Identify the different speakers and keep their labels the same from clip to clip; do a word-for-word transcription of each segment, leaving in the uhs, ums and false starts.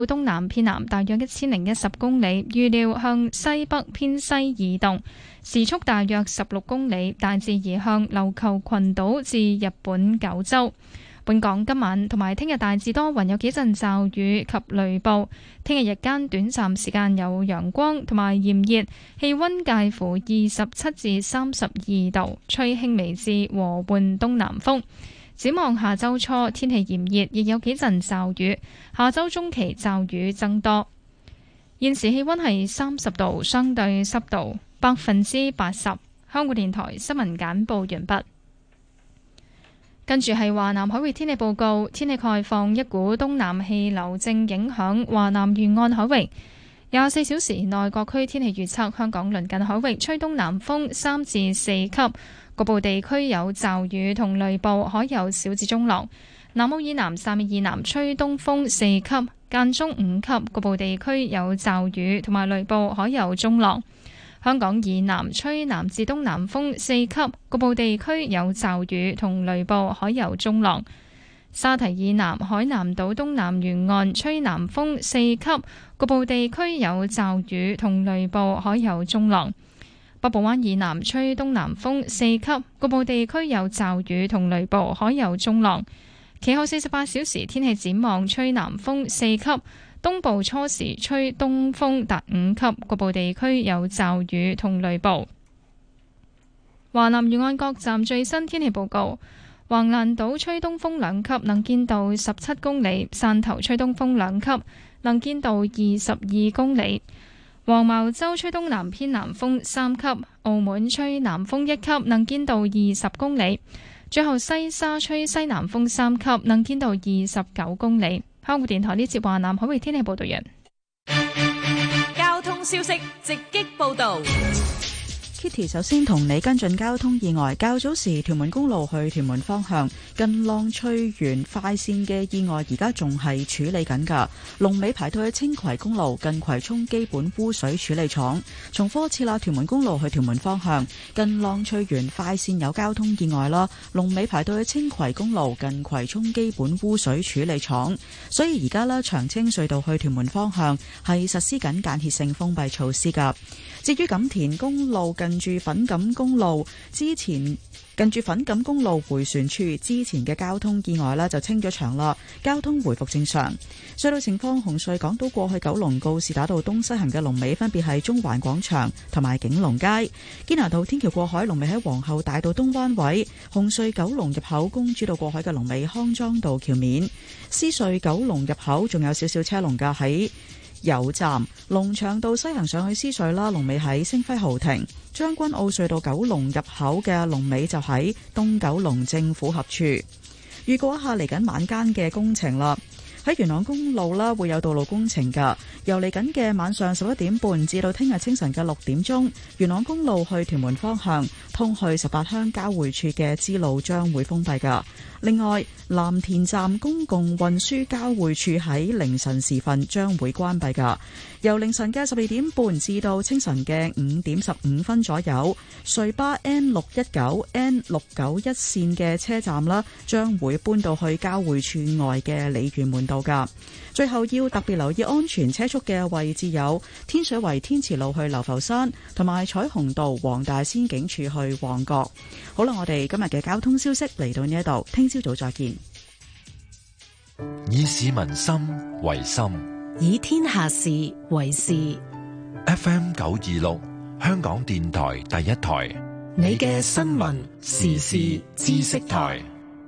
Speaker 1: 東南偏南大約一千零一十公里，預料向西北偏西移動，時速大約十六公里，大致移向琉球群島至日本九州。本港今晚同埋聽日大致多雲，有幾陣驟雨及雷暴。聽日日間短暫時間有陽光同埋炎熱，氣溫介乎二十七至三十二度，吹輕微至和緩東南風。展望下周初天氣炎熱，亦有幾陣驟雨。下周中期驟雨增多。現時氣溫係三十度，相對濕度百分之八十。香港電台新聞簡報完畢。跟住係華南海域天氣報告，天氣概況，一股東南氣流正影響華南沿岸海域。廿四小時內各區天氣預測，香港鄰近海域吹東南風三至四級，局部地區有驟雨同雷暴，海有小至中浪。南澳以南、汕尾以南吹東風四級，間中五級，局部地區有驟雨同埋雷暴，海有中浪。香港以南吹南至東南風四級，局部地區有驟雨同雷暴，海有中浪。沙堤以南海南島東南沿岸吹南風四級，局部地區有驟雨同雷暴，海有中浪。北部灣以南吹東南風四級，局部地區有驟雨同雷暴，海有中浪。其後四十八小時天氣展望，吹南風四級。東部初時吹東風達五級，局部地區有驟雨同雷暴。華南沿岸各站最新天氣報告：橫瀾島吹東風兩級，能見度十七公里；汕頭吹東風兩級，能見度二十二公里；黃茅洲吹東南偏南風三級；澳門吹南風一級，能見度二十公里；最後西沙吹西南風三級，能見度二十九公里。香港電台呢節華南海域天氣報道完。
Speaker 2: 交通消息直擊報道。
Speaker 3: Kitty 首先同你跟進交通意外。較早時屯門公路去屯門方向近浪翠園快線嘅意外，而家仲係處理緊㗎。龍尾排到去青葵公路近葵涌基本污水處理廠。重複次啦，屯門公路去屯門方向近浪翠園快線有交通意外啦。龍尾排到去青葵公路近葵涌基本污水處理廠。所以而家呢，長青隧道去屯門方向係實施緊間歇性封閉措施㗎。至於錦田公路近住粉錦公路之前，近住粉錦公路迴旋處之前嘅交通意外呢就清咗場啦，交通回復正常。隧道情況：紅隧港島過去九龍告士打道東西行嘅龍尾分別係中環廣場同埋景隆街；堅拿道天橋過海龍尾喺皇后大道東灣位；紅隧九龍入口公主道過海嘅龍尾康莊道橋面；獅隧九龍入口仲有少少車龍㗎喺油站。龍翔道西行上去獅隧啦，龍尾喺星輝豪庭；將軍澳隧道九龍入口嘅龍尾就喺東九龍政府合署。預告一下嚟緊晚間嘅工程啦。喺元朗公路啦，會有道路工程㗎。由嚟緊嘅晚上十一點半至到聽日清晨嘅六點鐘，元朗公路去屯門方向通去十八鄉交匯處嘅支路將會封閉㗎。另外，藍田站公共運輸交匯處喺凌晨時分將會關閉㗎。由凌晨嘅十二點半至到清晨嘅五點十五分左右，隧巴 N 六一九、N 六九一線嘅車站啦，將會搬到去交匯處外嘅鯉魚門道㗎。最後要特別留意安全車速嘅位置有天水圍天慈路去流浮山，同埋彩虹道黃大仙警署去旺角。好啦，我哋今日嘅交通消息嚟到呢一度，聽朝早再見。
Speaker 4: 以市民心為心，
Speaker 2: 以天下事為事。
Speaker 4: F M 九二六，香港電台第一台，
Speaker 2: 你嘅新聞時事知識台。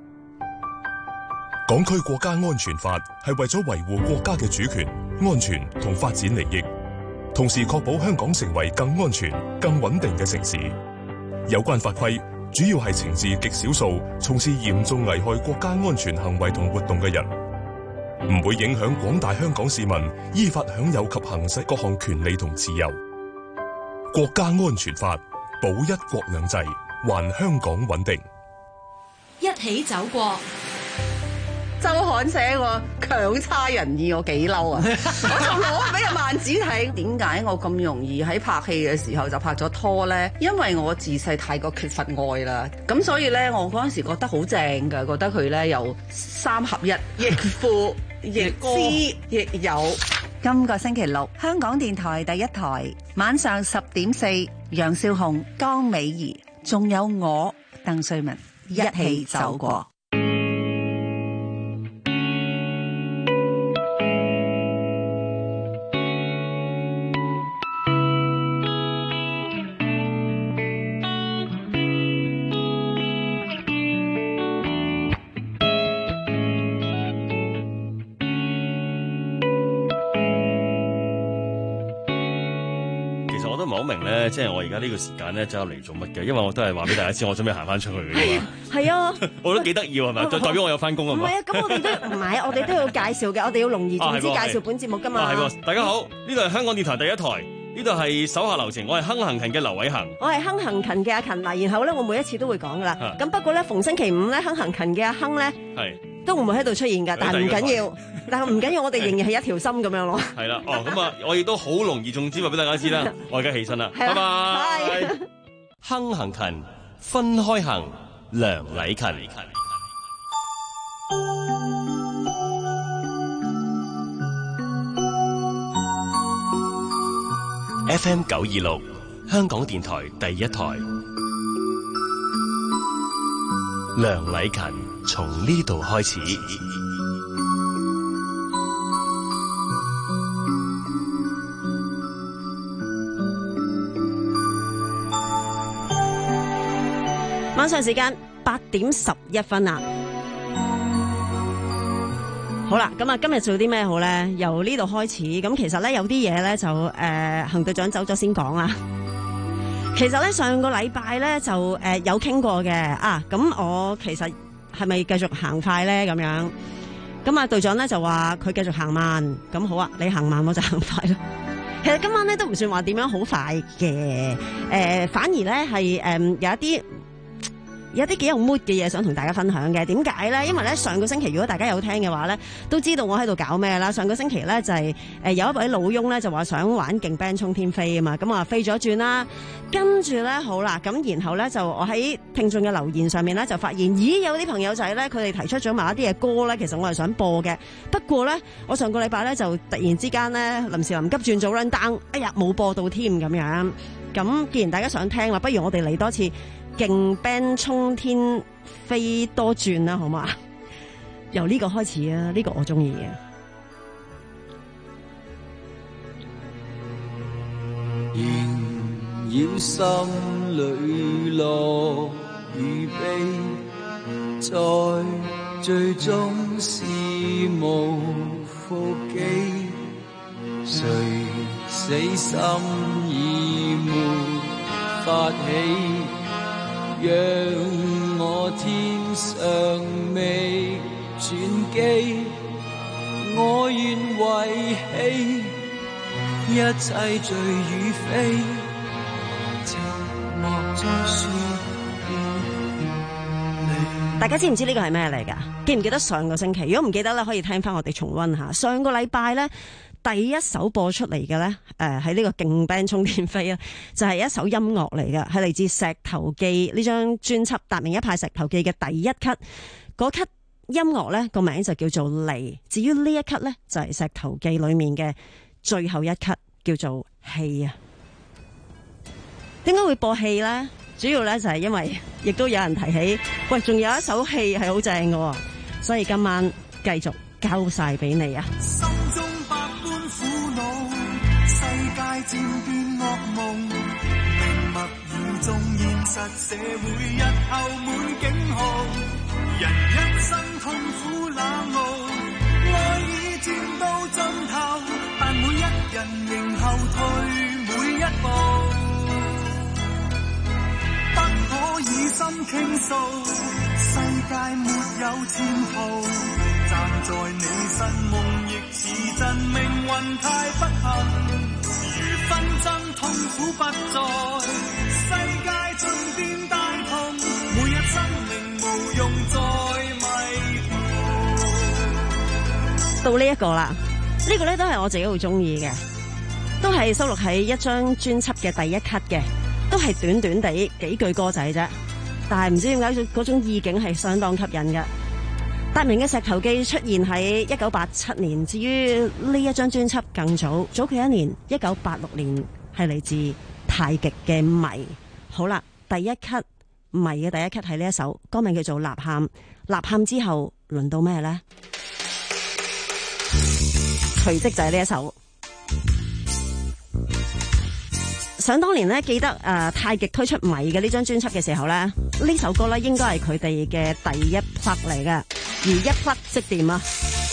Speaker 5: 港區國家安全法係為咗維護國家嘅主權、安全同發展利益，同時確保香港成為更安全、更穩定嘅城市。有關法規主要係懲治極少數從事嚴重危害國家安全行為同活動嘅人，唔會影響廣大香港市民依法享有及行使各項權利同自由。國家安全法保一國兩制，還香港穩定。
Speaker 2: 一起走過。
Speaker 6: 周刊寫個強差人意，我幾嬲啊！我就攞俾阿萬子睇，點解我咁容易喺拍戲嘅時候就拍咗拖呢？因為我自細太過缺乏愛啦，咁所以呢，我嗰陣時覺得好正㗎，覺得佢呢有三合一，亦父亦知亦有。今個星期六，香港電台第一台晚上十點四，楊少紅、江美儀，仲有我鄧瑞文一起走過。
Speaker 7: 我明咧，即係我而家呢個時間咧，走入嚟做乜嘅？因為我都係話俾大家知，我準備行翻出去嘅啫嘛。
Speaker 8: 係啊，
Speaker 7: 我都幾得意係咪？就代表我有翻工啊嘛。
Speaker 8: 唔係啊，咁我哋都唔係，我哋都要介紹嘅，我哋要隆而重之介紹本節目噶嘛。
Speaker 7: 係喎，大家好，呢度係香港電台第一台，呢度係手下留情，我係亨行勤嘅劉偉恒，
Speaker 8: 我係亨行勤嘅阿勤嗱，然後咧我每一次都會講噶啦。咁不過咧逢星期五咧，亨行勤嘅阿亨咧係都唔會喺度出現㗎，但係唔緊要，但係唔緊要，我哋仍然係一條心咁樣咯。係啦，
Speaker 7: 哦，咁啊，我亦都好容易重之話俾大家知啦。我而家起身啦，拜拜。亨行勤，分開行，梁禮勤。F M 九二六，香港電台第一台，梁禮勤從呢度開始。
Speaker 8: 晚上時間八點十一分啦。好啦，咁啊，今日做啲咩好咧？由呢度開始，咁其實咧有啲嘢咧就誒，行、呃、隊長走咗先講啦。其實咧上個禮拜咧就誒、呃、有傾過嘅啊，咁我其實係咪繼續行快咧？咁樣，咁啊隊長咧就話佢繼續行慢，咁好啊，你行慢我就行快咯。其實今晚咧都唔算話點樣好快嘅，誒、呃，反而咧係誒有一啲。有啲幾有 mood 嘅嘢想同大家分享嘅，點解咧？因為咧上個星期如果大家有聽嘅話咧，都知道我喺度搞咩啦。上個星期咧就係、是、誒、呃、有一位老翁咧就話想玩勁 band 衝天飛啊嘛，咁我話飛咗轉啦，跟住咧好啦，咁然後咧就我喺聽眾嘅留言上面咧就發現，咦有啲朋友仔咧佢哋提出咗埋一啲嘅歌咧，其實我係想播嘅，不過咧我上個禮拜咧就突然之間咧臨時臨急轉做 run down，哎呀冇播到添咁樣。咁既然大家想聽啦，不如我哋嚟多次。勁 band 衝天飛多轉啦，好嘛？由呢個開始啊，呢、呢個我中意嘅。
Speaker 9: 縈繞心裏樂與悲，在最終是無復記。誰死心已沒法起？讓我天上未轉機，我願遺棄一切罪與非，寂寞在說你。
Speaker 8: 大家知唔知呢個係咩嚟㗎？記唔記得上個星期？如果唔記得咧，可以聽翻我哋重溫下。上個禮拜咧，第一首播出嚟嘅咧，誒喺呢個勁 band 衝天飛啊，就係、是、一首音樂嚟嘅，係嚟自石頭記呢張專輯《達明一派石頭記》嘅第一輯。嗰輯音樂咧個名就叫做《離》，至於呢一輯咧就係、是、石頭記裏面嘅最後一輯，叫做戲啊。點解會播戲咧？主要咧就係因為亦都有人提起，喂，仲有一首戲係好正嘅，所以今晚繼續交晒俾你啊！
Speaker 9: 心中百般苦惱，世界漸變噩夢，命脈如中現實社會，日後滿警號，人一生痛苦冷傲，愛已漸到盡頭，但每一人仍後退每一步。不可以心傾訴，世界沒有前途，站在你身夢亦似真，命運太不幸，如紛爭痛苦不再，世界盡變大同，每日生命無用再迷途。
Speaker 8: 到呢一個啦，呢、這個咧都係我自己好中意嘅，都係收錄喺一張專輯嘅第一輯嘅。都係短短地幾句歌仔啫，但係唔知點解嗰種意境係相當吸引嘅。 達明嘅石頭記出現喺一九八七年，至於呢一張專輯更早，早佢一年，一九八六年係嚟自太極嘅迷。好啦，第一級迷嘅第一級係呢一首歌名叫做《吶喊》，吶喊之後輪到咩呢？隨即就係呢一首。想當年咧，記得誒、呃、太極推出迷嘅呢張專輯嘅時候咧，呢首歌咧應該係佢哋嘅第一 plug 嚟嘅，而一 plug 即掂啊！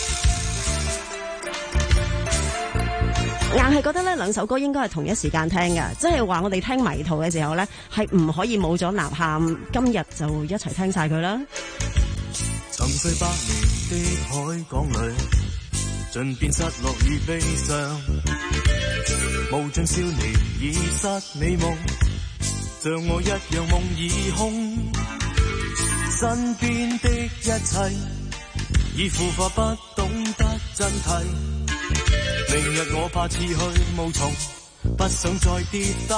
Speaker 8: 硬係覺得呢兩首歌應該係同一時間聽嘅，即係話我哋聽迷途嘅時候咧，係唔可以冇咗吶喊，今日就一齊聽晒佢啦！
Speaker 9: 沉睡百年的海港裏，盡變失落與悲傷，無盡少年已失美夢，像我一樣夢已空，身邊的一切已腐化，不懂得真諦，明日我怕似去無從，不想再跌低，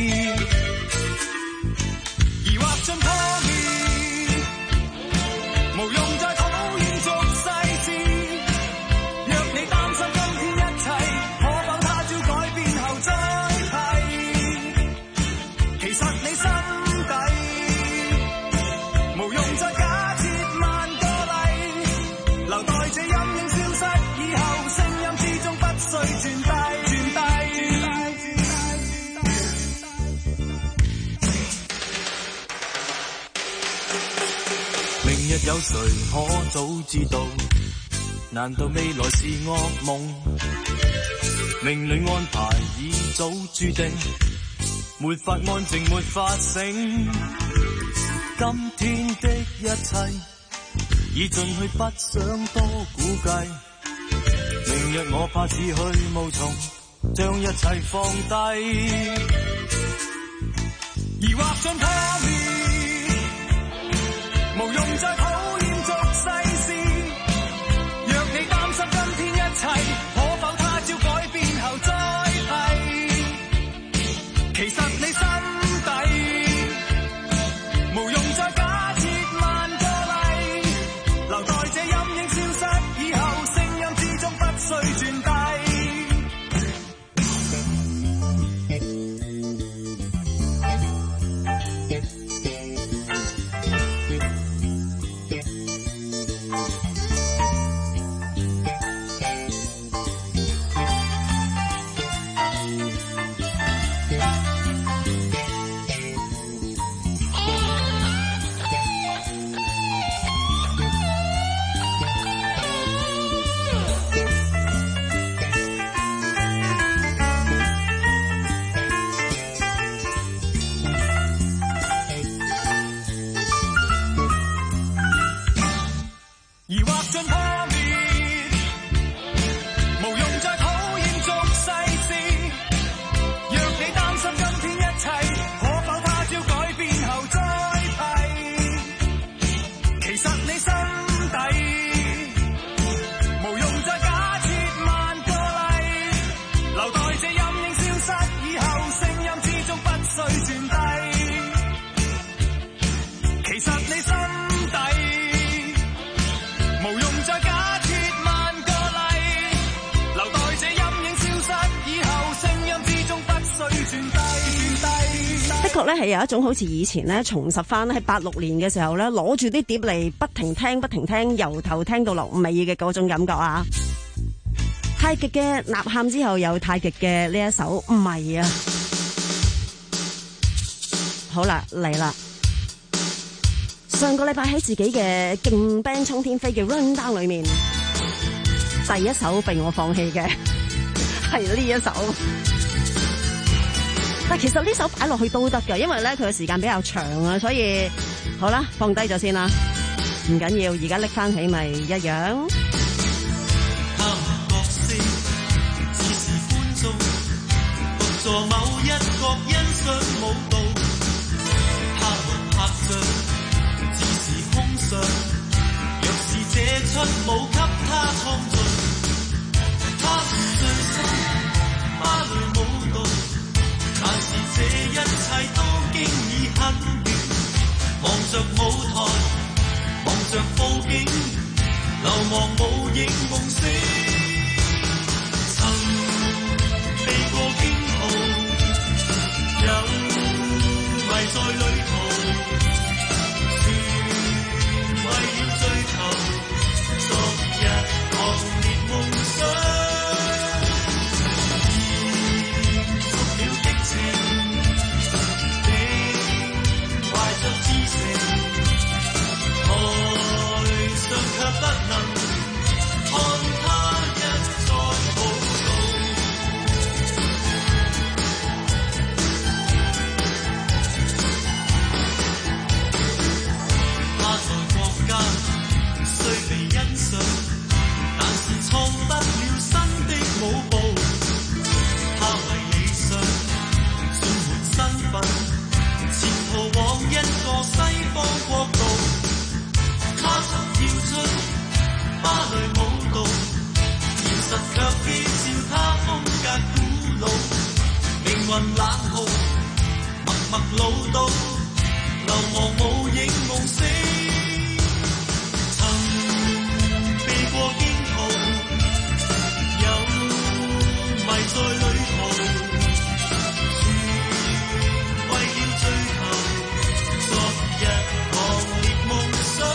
Speaker 9: 疑惑盡破滅，無用再討厭俗世事，若你擔心今天一切，可否他朝改變後再提，其實你心底無用再假設萬個例，留待這陰影消失以後，聲音之中不需轉低轉低。明日有誰可早知道？難道未來是噩夢？命運安排已早注定，沒法安靜，沒法醒。今天的一切已盡去，不想多估計。明日我怕似去無從，將一切放低。疑惑盡破滅，無用再討厭俗世事。若你擔心今天一切，可否他朝改變後再提？其實你心底無用再假設萬個例，留待這陰影消失以後，聲音之中不需轉低。疑惑盡破滅，無用再討厭俗世事。若你擔心今天一切，可否他朝改變後再提？其實你心底無用再假設萬個例，留待這陰影消失以後，聲音之中不需轉低。其實你心底無用再假設萬個例，留待這陰影消失以後，聲音之中不需轉低轉低。
Speaker 8: 的確咧係有一種好似以前咧重拾翻喺八六年嘅時候咧，攞住啲碟嚟不停聽不停聽，由頭聽到落尾嘅嗰種感覺啊！太極嘅吶喊之後，有太極嘅呢一首唔係啊！好啦，嚟啦！上個禮拜喺自己嘅勁 band 衝天飛嘅 run down 裏面，第一首被我放棄嘅係呢一首，但其實呢首擺落去都得㗎，因為咧佢嘅時間比較長啊，所以好啦，放低咗先啦，唔緊要，而家拎翻起咪一樣。
Speaker 9: 他們角色只是觀眾，獨坐某一角欣賞舞蹈，他們拍著若是這出舞給他創造，他醉心芭蕾舞蹈，但是這一切都經已很遠。望着舞台，望着佈景， 亡無影夢醒，曾避過驚號，有迷在旅途，全為了追求昨日狂烈夢想，延續了激情，並懷着知性，台上卻不能看他一再舞蹈，他在國家雖被欣賞，但是創得了新的舞步。他為理想盡沒身份，前途往一個西方國度。他曾跳出芭蕾舞蹈，現實卻譏笑他風格古老，命運冷酷，默默老到流亡無影夢醒，曾避過驚號，有迷在旅途，全為了追求昨日狂烈夢想，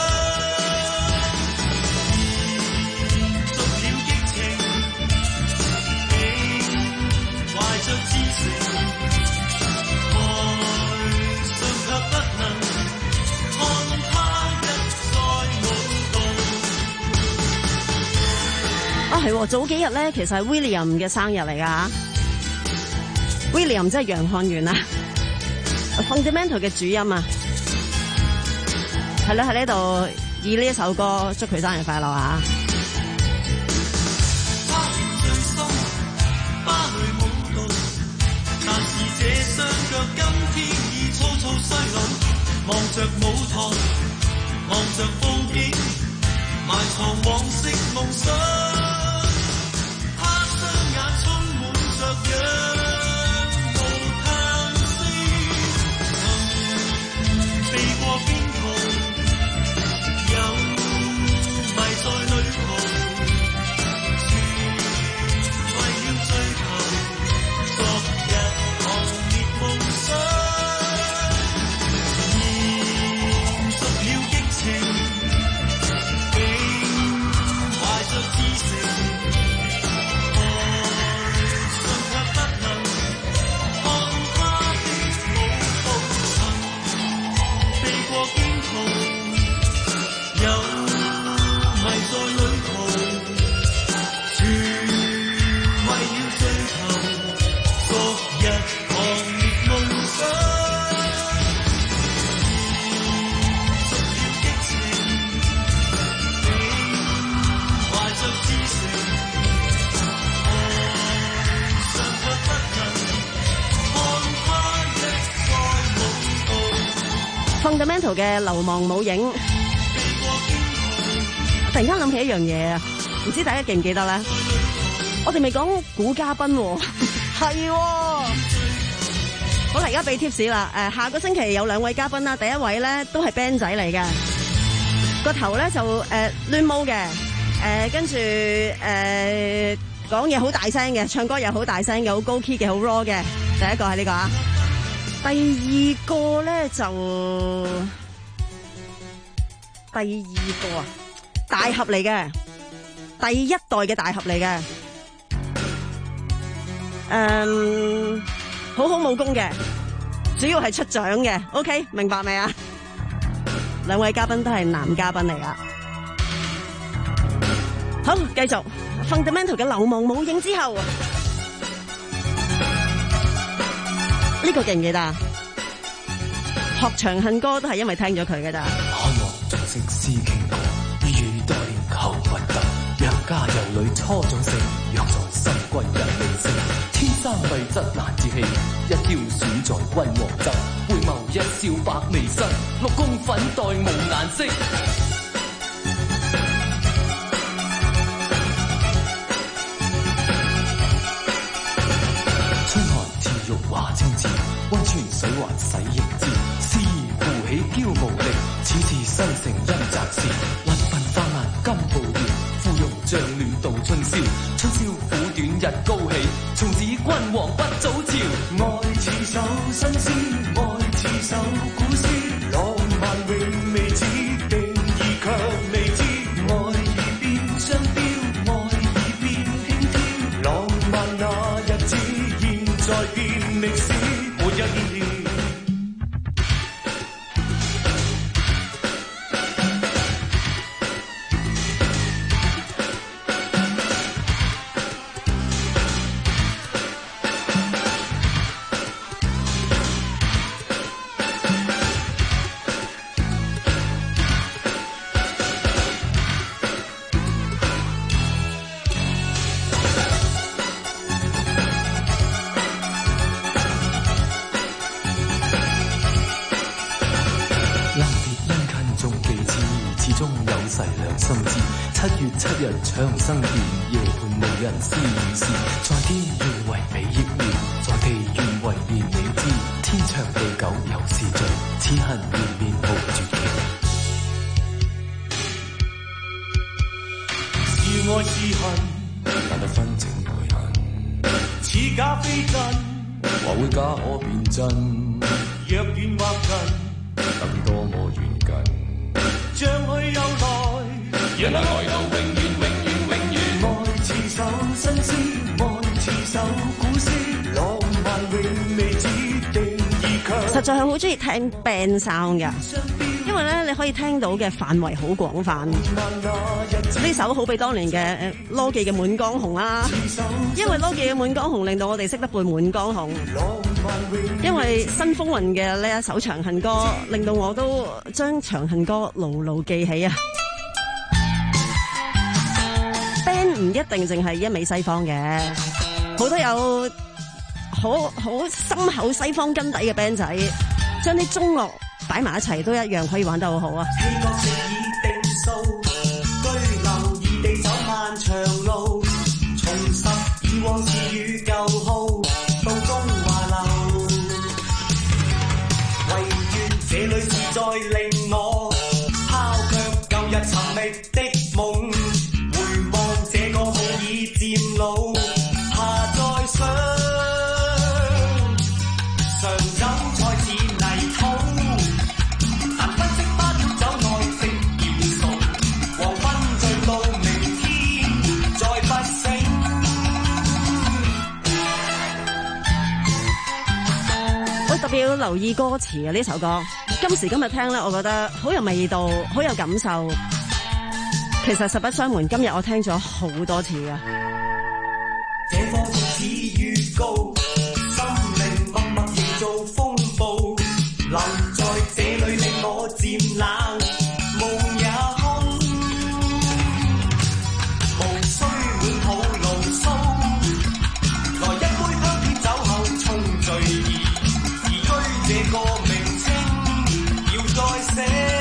Speaker 9: 延續了激情，並懷着知性，台上卻不能看他一再舞蹈。
Speaker 8: 啊，係喎，早幾日咧，其實係 William 嘅生日嚟噶。William 即係楊漢元啊 ，Fundamental 嘅主音啊，係啦，喺呢度以呢一首歌祝佢生日快樂啊！
Speaker 9: 他仍最深芭蕾舞蹈，但是這雙腳今天已粗糙衰老，望着舞台，望着布景，埋藏往昔夢想，他雙眼充滿着仰慕嘆息，曾避過邊途，有迷在旅途，全為了追求昨日狂烈夢想，延續了激情，並懷着知性，台上卻不能看他的舞步，曾避過驚號，有迷在旅途，全為了追求昨日狂烈夢想，延續了激情，並懷着知性，台上卻不能看他一再舞蹈。
Speaker 8: Fundamental 嘅流亡舞影，突然間諗起一樣嘢啊，唔知大家記唔記得咧？我哋未講古嘉賓喎，係喎。好啦，而家俾 tips 啦。誒，下個星期有兩位嘉賓啦，第一位咧都係 band 仔嚟嘅，個頭咧就誒亂毛嘅，誒跟住誒講嘢好大聲嘅，唱歌又好大聲嘅，好高 key 嘅，好 raw 嘅。第一個係呢個啊。第二個咧就第二個啊，大俠嚟嘅，第一代嘅大俠嚟嘅，誒，好好武功嘅，主要係出獎嘅。OK， 明白未啊？兩位嘉賓都係男嘉賓嚟噶。好，繼續 Fundamental 嘅流亡舞影之後。呢個記唔記得啊？學長恨歌都係因為聽咗佢嘅咋。
Speaker 10: 看望眾聲思傾過，如如待年後不得。若家有女初長成，若在新歸人未成。天生麗質難自棄，一挑選在君王側。回眸一笑百媚身，六宮粉黛無顏色。春寒賜玉華清澈，溫泉水還洗凝脂。思兒扶起嬌無力，此次新承因雜事。雲鬢花顏金步搖。 君王不早朝。
Speaker 9: 愛似首新詩，愛似首古詩，浪漫永未知，定義卻未知。愛已變雙標，愛已變輕佻，浪漫那日子，現在變歷史，沒有意義。
Speaker 10: 長生殿，夜半無人私語事，在天願為比億年，在地願為年你知，天長地久有時盡，此恨綿綿無絕期。
Speaker 9: 是愛是恨，
Speaker 10: 難得分清愛恨，
Speaker 9: 似假非真，
Speaker 10: 話會假可變真，
Speaker 9: 若遠或近，
Speaker 10: 能多麼遠近，
Speaker 9: 將去又來，
Speaker 10: 讓那愛到永遠。
Speaker 9: 愛似首新詩，愛似首古詩，浪漫永未知，定義卻。
Speaker 8: 實在係好中意聽 band sound 嘅，因為咧你可以聽到嘅範圍好廣泛。呢首好比當年嘅誒羅記嘅《滿江紅》啦，因為羅記嘅《滿江紅》令到我哋識得背《滿江紅》，因為新風雲嘅呢一首《長恨歌》令到我都將《長恨歌》牢牢記起啊！唔一定淨係一味西方嘅，好多有好好深厚西方根底嘅 band 仔，將啲中樂擺埋一齊都一樣可以玩得好好啊！
Speaker 9: 氣角是已定數，居留異地走漫長路，重拾以往事與舊好，到中華流。唯願這裏是在令我拋卻舊日尋覓的夢。漸老，下再想，常走才似泥土，難分析不了走內的元素，黃昏醉到明天再不醒。
Speaker 8: 我特別要留意歌詞啊！呢首歌今時今日聽咧，我覺得好有味道，好有感受。其實實不相瞞，今日我聽咗好多次啊！
Speaker 9: 這顆種子越高，心靈默默營造風暴，留在這裏令我漸冷，夢也空，無需滿肚牢騷，來一杯香片酒後沖醉意，移居這個名稱要再寫。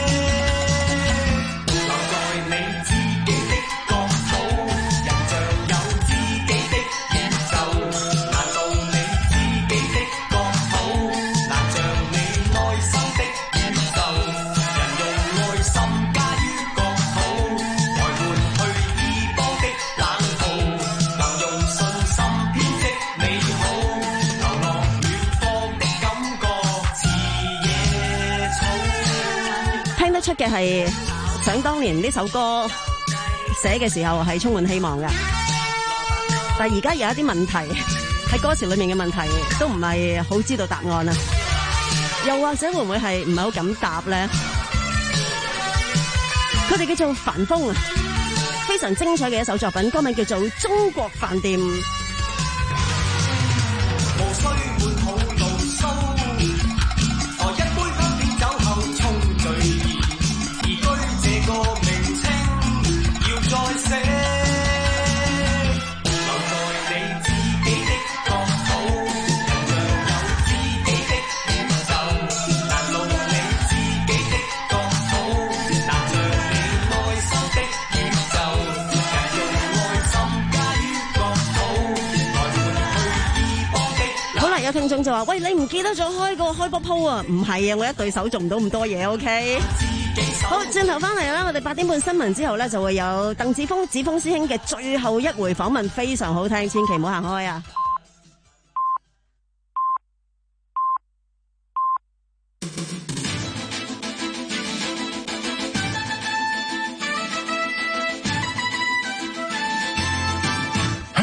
Speaker 8: 出嘅係想當年呢首歌寫嘅時候係充滿希望嘅，但係而家有一啲問題喺歌詞裏面嘅問題都唔係好知道答案啊，又或者會唔會係唔係好敢答咧？佢哋叫做凡風啊，非常精彩嘅一首作品，歌名叫做《中國飯店》。
Speaker 9: 無需滿肚牢騷，來一杯香片酒後沖醉意。這個名稱要再寫，留在你自己的國土，人像有自己的宇宙，難路你自己的國土，難像你內心的宇宙，人用愛心加於國土，來換去異邦的。
Speaker 8: 好啦，有聽眾就話：喂，你唔記得咗開個開波鋪啊？唔係啊，我一對手做唔到咁多嘢 ，OK。好，轉頭翻嚟啦！我哋八點半新聞之後咧，就會有鄧子峰、子峰師兄嘅最後一回訪問，非常好聽，千祈唔好行開啊！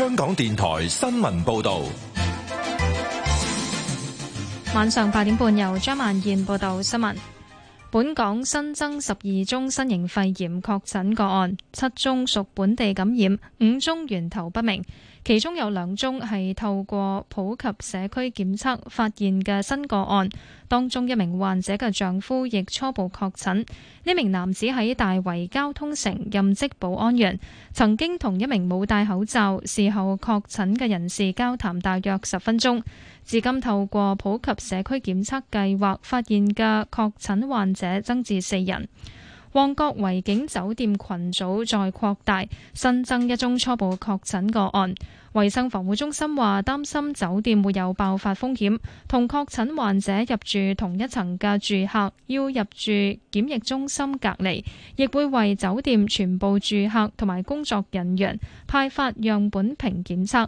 Speaker 4: 香港電台新聞報道。
Speaker 1: 晚上八點半由張萬燕報道新聞。本港新增十二宗新型肺炎確診個案，七宗屬本地感染，五宗源頭不明。其中有兩宗係透過普及社區檢測發現嘅新個案，當中一名患者嘅丈夫亦初步確診。呢名男子喺大圍交通城任職保安員，曾經同一名冇戴口罩、事後確診嘅人士交談大約十分鐘。至今透過普及社區檢測計劃發現嘅確診患者增至四人。旺角維景酒店群組再擴大，新增一宗初步確診個案。衛生防護中心話擔心酒店會有爆發風險，同確診患者入住同一層嘅住客要入住檢疫中心隔離，亦會為酒店全部住客同埋工作人員派發樣本瓶檢測。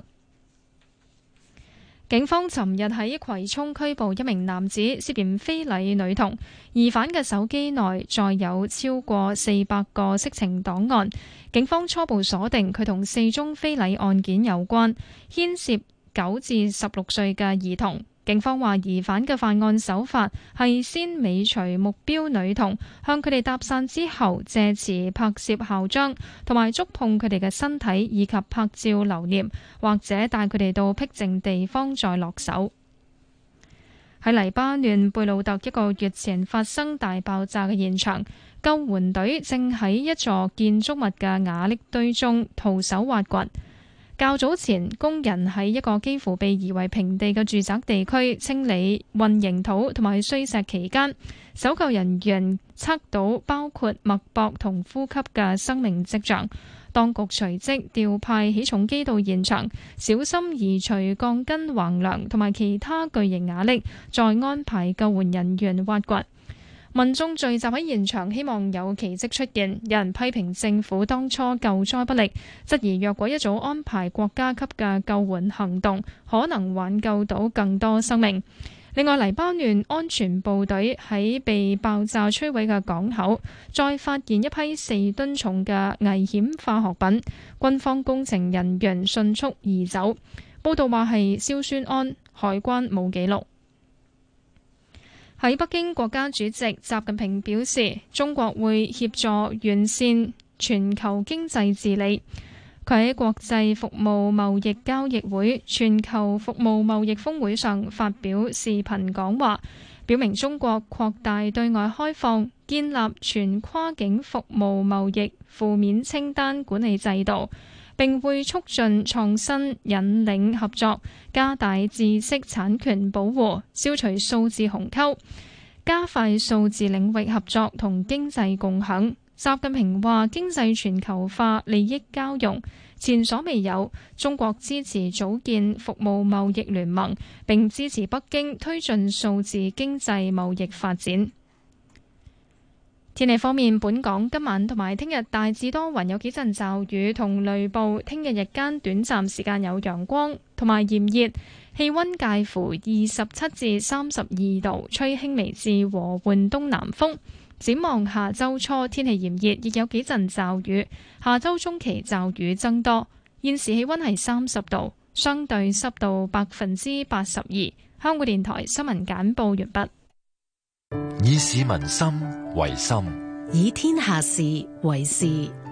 Speaker 1: 警方尋日喺葵涌拘捕一名男子，涉嫌非禮女童。疑犯嘅手機內載有超過四百個色情檔案，警方初步鎖定佢同四宗非禮案件有關，牽涉九至十六歲嘅兒童。警方話疑犯嘅犯案手法係先尾隨目標女童，向佢哋搭訕之後，借詞拍攝校章，同埋觸碰佢哋嘅身體，以及拍照留念，或者帶佢哋到僻靜地方再落手。喺黎巴嫩貝魯特一個月前發生大爆炸嘅現場，救援隊正喺一座建築物嘅瓦礫堆中徒手挖掘。較早前，工人喺一個幾乎被夷為平地嘅住宅地區清理混凝土同埋碎石期間，搜救人員測到包括脈搏同呼吸嘅生命跡象。當局隨即調派起重機到現場，小心移除鋼筋橫梁同埋其他巨型瓦礫，再安排救援人員挖掘。民眾聚集喺現場，希望有奇蹟出現。有人批評政府當初救災不力，質疑若果一早安排國家級嘅救援行動，可能挽救到更多生命。另外，黎巴嫩安全部隊喺被爆炸摧毀嘅港口，再發現一批四噸重嘅危險化學品，軍方工程人員迅速移走。報道話係硝酸銨，海關冇記錄。喺北京，國家主席習近平表示，中國會協助完善全球經濟治理。佢喺國際服務貿易交易會全球服務貿易峰會上發表視頻講話，表明中國擴大對外開放，建立全跨境服務貿易負面清單管理制度，並會促進創新引領合作，加大知識產權保護，消除數字鴻溝，加快數字領域合作同經濟共享。習近平話：經濟全球化利益交融，前所未有。中國支持組建服務貿易聯盟，並支持北京推進數字經濟貿易發展。天氣方面，本港今晚同埋聽日大致多雲，有幾陣驟雨同雷暴。聽日日間短暫時間有陽光同埋炎熱，氣溫介乎二十七至三十二度，吹輕微至和緩東南風。展望下周初天氣炎熱，亦有幾陣驟雨。下周中期驟雨增多。現時氣溫係三十度，相對濕度百分之八十二。香港電台新聞簡報完畢。
Speaker 4: 以市民心為心，
Speaker 2: 以天下事為事。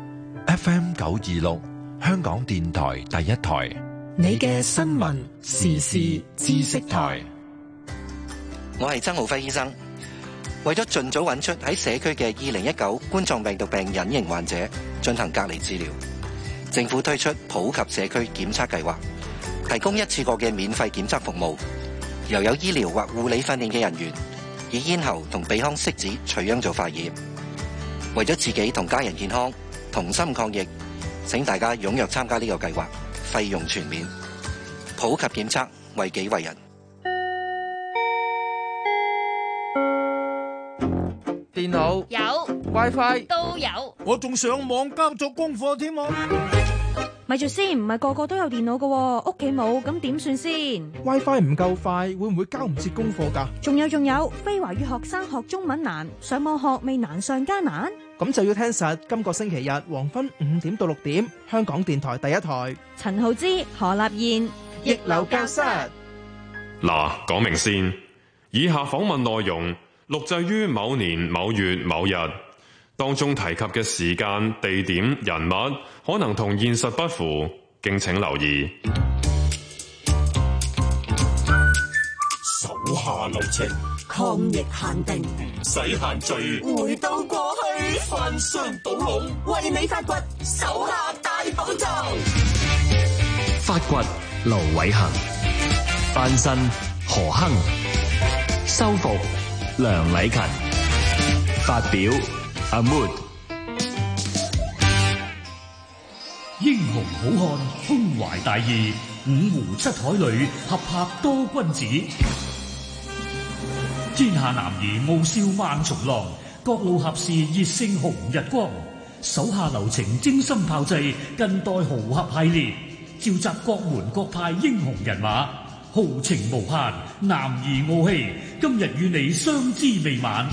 Speaker 4: F M 九二六，香港電台第一台，
Speaker 2: 你嘅新聞時事知識台。
Speaker 11: 我係曾浩輝醫生。為咗盡早揾出喺社區嘅二零一九冠狀病毒病隱形患者進行隔離治療，政府推出普及社區檢測計劃，提供一次過嘅免費檢測服務，由有醫療或護理訓練嘅人員以咽喉同鼻腔拭子取樣做化驗。為咗自己同家人健康，同心抗疫，請大家踴躍參加呢個計劃，費用全免。普及檢測，為己為人。
Speaker 12: 電腦
Speaker 13: 有
Speaker 12: ，WiFi
Speaker 13: 都有，
Speaker 12: 我仲上網交咗功課添喎。 咪住先，唔係個個都有電腦㗎喎，屋企冇，咁點算先
Speaker 13: ？WiFi 唔夠快，會唔會交唔切功課㗎？
Speaker 12: 仲有仲有，非華語學生學中文難，上網學未難上加難。
Speaker 13: 咁就要聽實今個星期日黃昏五點到六點，香港電台第一台。
Speaker 12: 陳浩之、何立燕，
Speaker 13: 逆流教室。
Speaker 14: 嗱，講明先，以下訪問內容錄製於某年某月某日。當中提及嘅時間、地點、人物可能同現實不符，敬請留意。
Speaker 9: 手下留情，
Speaker 15: 抗疫限定，
Speaker 9: 唔使限聚，
Speaker 15: 回到過去，
Speaker 9: 翻箱倒籠，
Speaker 15: 為你發掘手下大寶藏。
Speaker 16: 發掘盧偉恆，翻身何亨，修復梁禮勤，發表阿 Mood。
Speaker 17: 英雄好漢胸懷大義，五湖七海裏合拍多君子。天下男兒傲笑萬重浪，各路俠士熱勝紅日光。手下留情精心炮製近代豪俠系列，召集各門各派英雄人馬，豪情無限，男兒傲氣。今日與你相知未晚。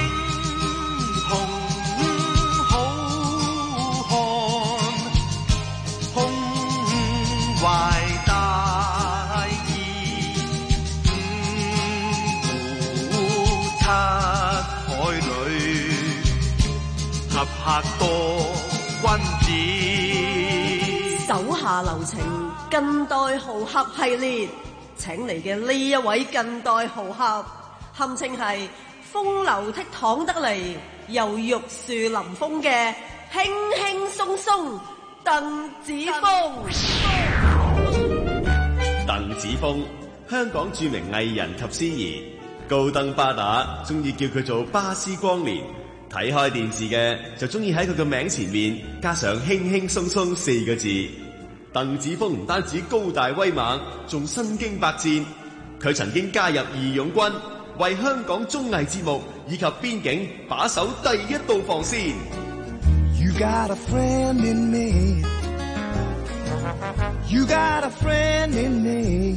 Speaker 9: 懷大義，五湖七海裏合拍多君子。
Speaker 15: 手下留情近代豪俠系列，請嚟嘅呢一位近代豪俠，堪稱係風流倜儻得嚟，又玉樹臨風嘅輕輕鬆鬆鄧子峰。
Speaker 7: 鄧子峰，香港著名藝人及司儀，高登巴打，中意叫佢做巴斯光年。睇開電視嘅就中意喺佢嘅名前面加上輕輕鬆鬆四個字。鄧子峰唔單止高大威猛，仲身經百戰。佢曾經加入義勇軍，為香港綜藝節目以及邊境把守第一道防線。
Speaker 9: You got a friend in me. You got a friend in me.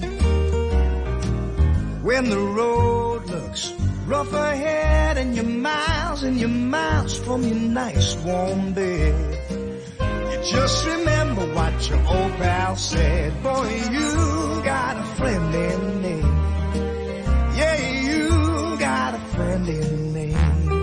Speaker 9: When the road looks rough ahead and you're miles and you're miles from your nice warm bed, you just remember what your old pal said. Boy, you got a friend in me. Yeah, you got a friend in me.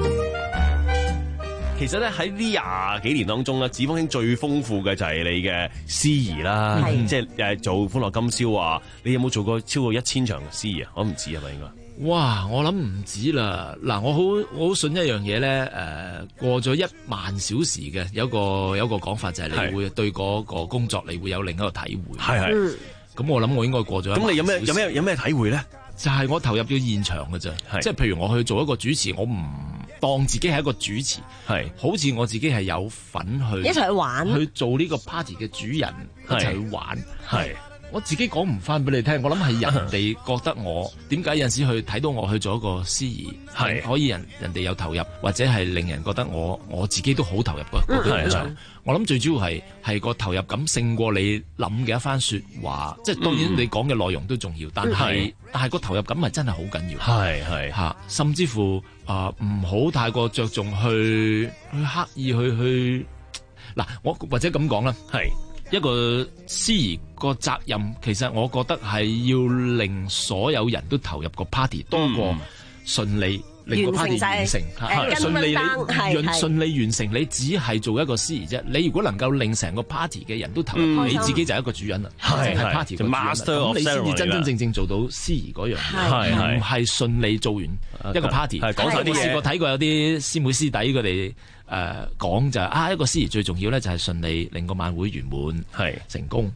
Speaker 7: 其實咧喺呢廿幾年當中咧，子峰兄最豐富嘅就係你嘅司儀啦，即係誒做歡樂今宵啊！你有冇做過超過一千場司儀啊？我唔止係咪應該？
Speaker 18: 哇！我諗唔止啦。嗱，我好我好信一樣嘢咧，誒、呃、過咗一萬小時嘅有一個有一個講法就係你會對嗰個工作你會有另一個體會。係係。咁、嗯、我諗我應該過咗一萬小時。咁你有咩有咩有咩體會咧？就係我投入咗現場嘅啫，即係譬如我去做一個主持，我唔當自己係一個主持，係好似我自己係有份去
Speaker 8: 一齊去玩，
Speaker 18: 去做呢個 party 嘅主人，一齊去玩。係我自己講唔翻俾你聽，我諗係人哋覺得我點解有陣時去睇到我去做一個司儀，係可以人人哋有投入，或者係令人覺得我我自己都好投入個個現場。我諗最主要係係個投入感勝過你諗嘅一番說話，即係當然你講嘅內容都重要，但係但係個投入感係真係好緊要。係係吓，甚至乎啊唔好太過着重去去刻意去去嗱，我或者咁講啦，係一個司儀個責任，其實我覺得係要令所有人都投入個 party 多過順利。令個 party 完成，係順利你順利完成，你只係做一個司儀啫。你如果能夠令成個 party 嘅人都投入，你自己就係一個主人啦，係係 party 嘅主人。咁你先至真真正正做到司儀嗰樣嘢，唔係順利做完一個 party。講晒啲嘢，我睇過有啲師妹師弟佢哋誒講就係啊，一個司儀最重要咧就係順利令個晚會圓滿係成功。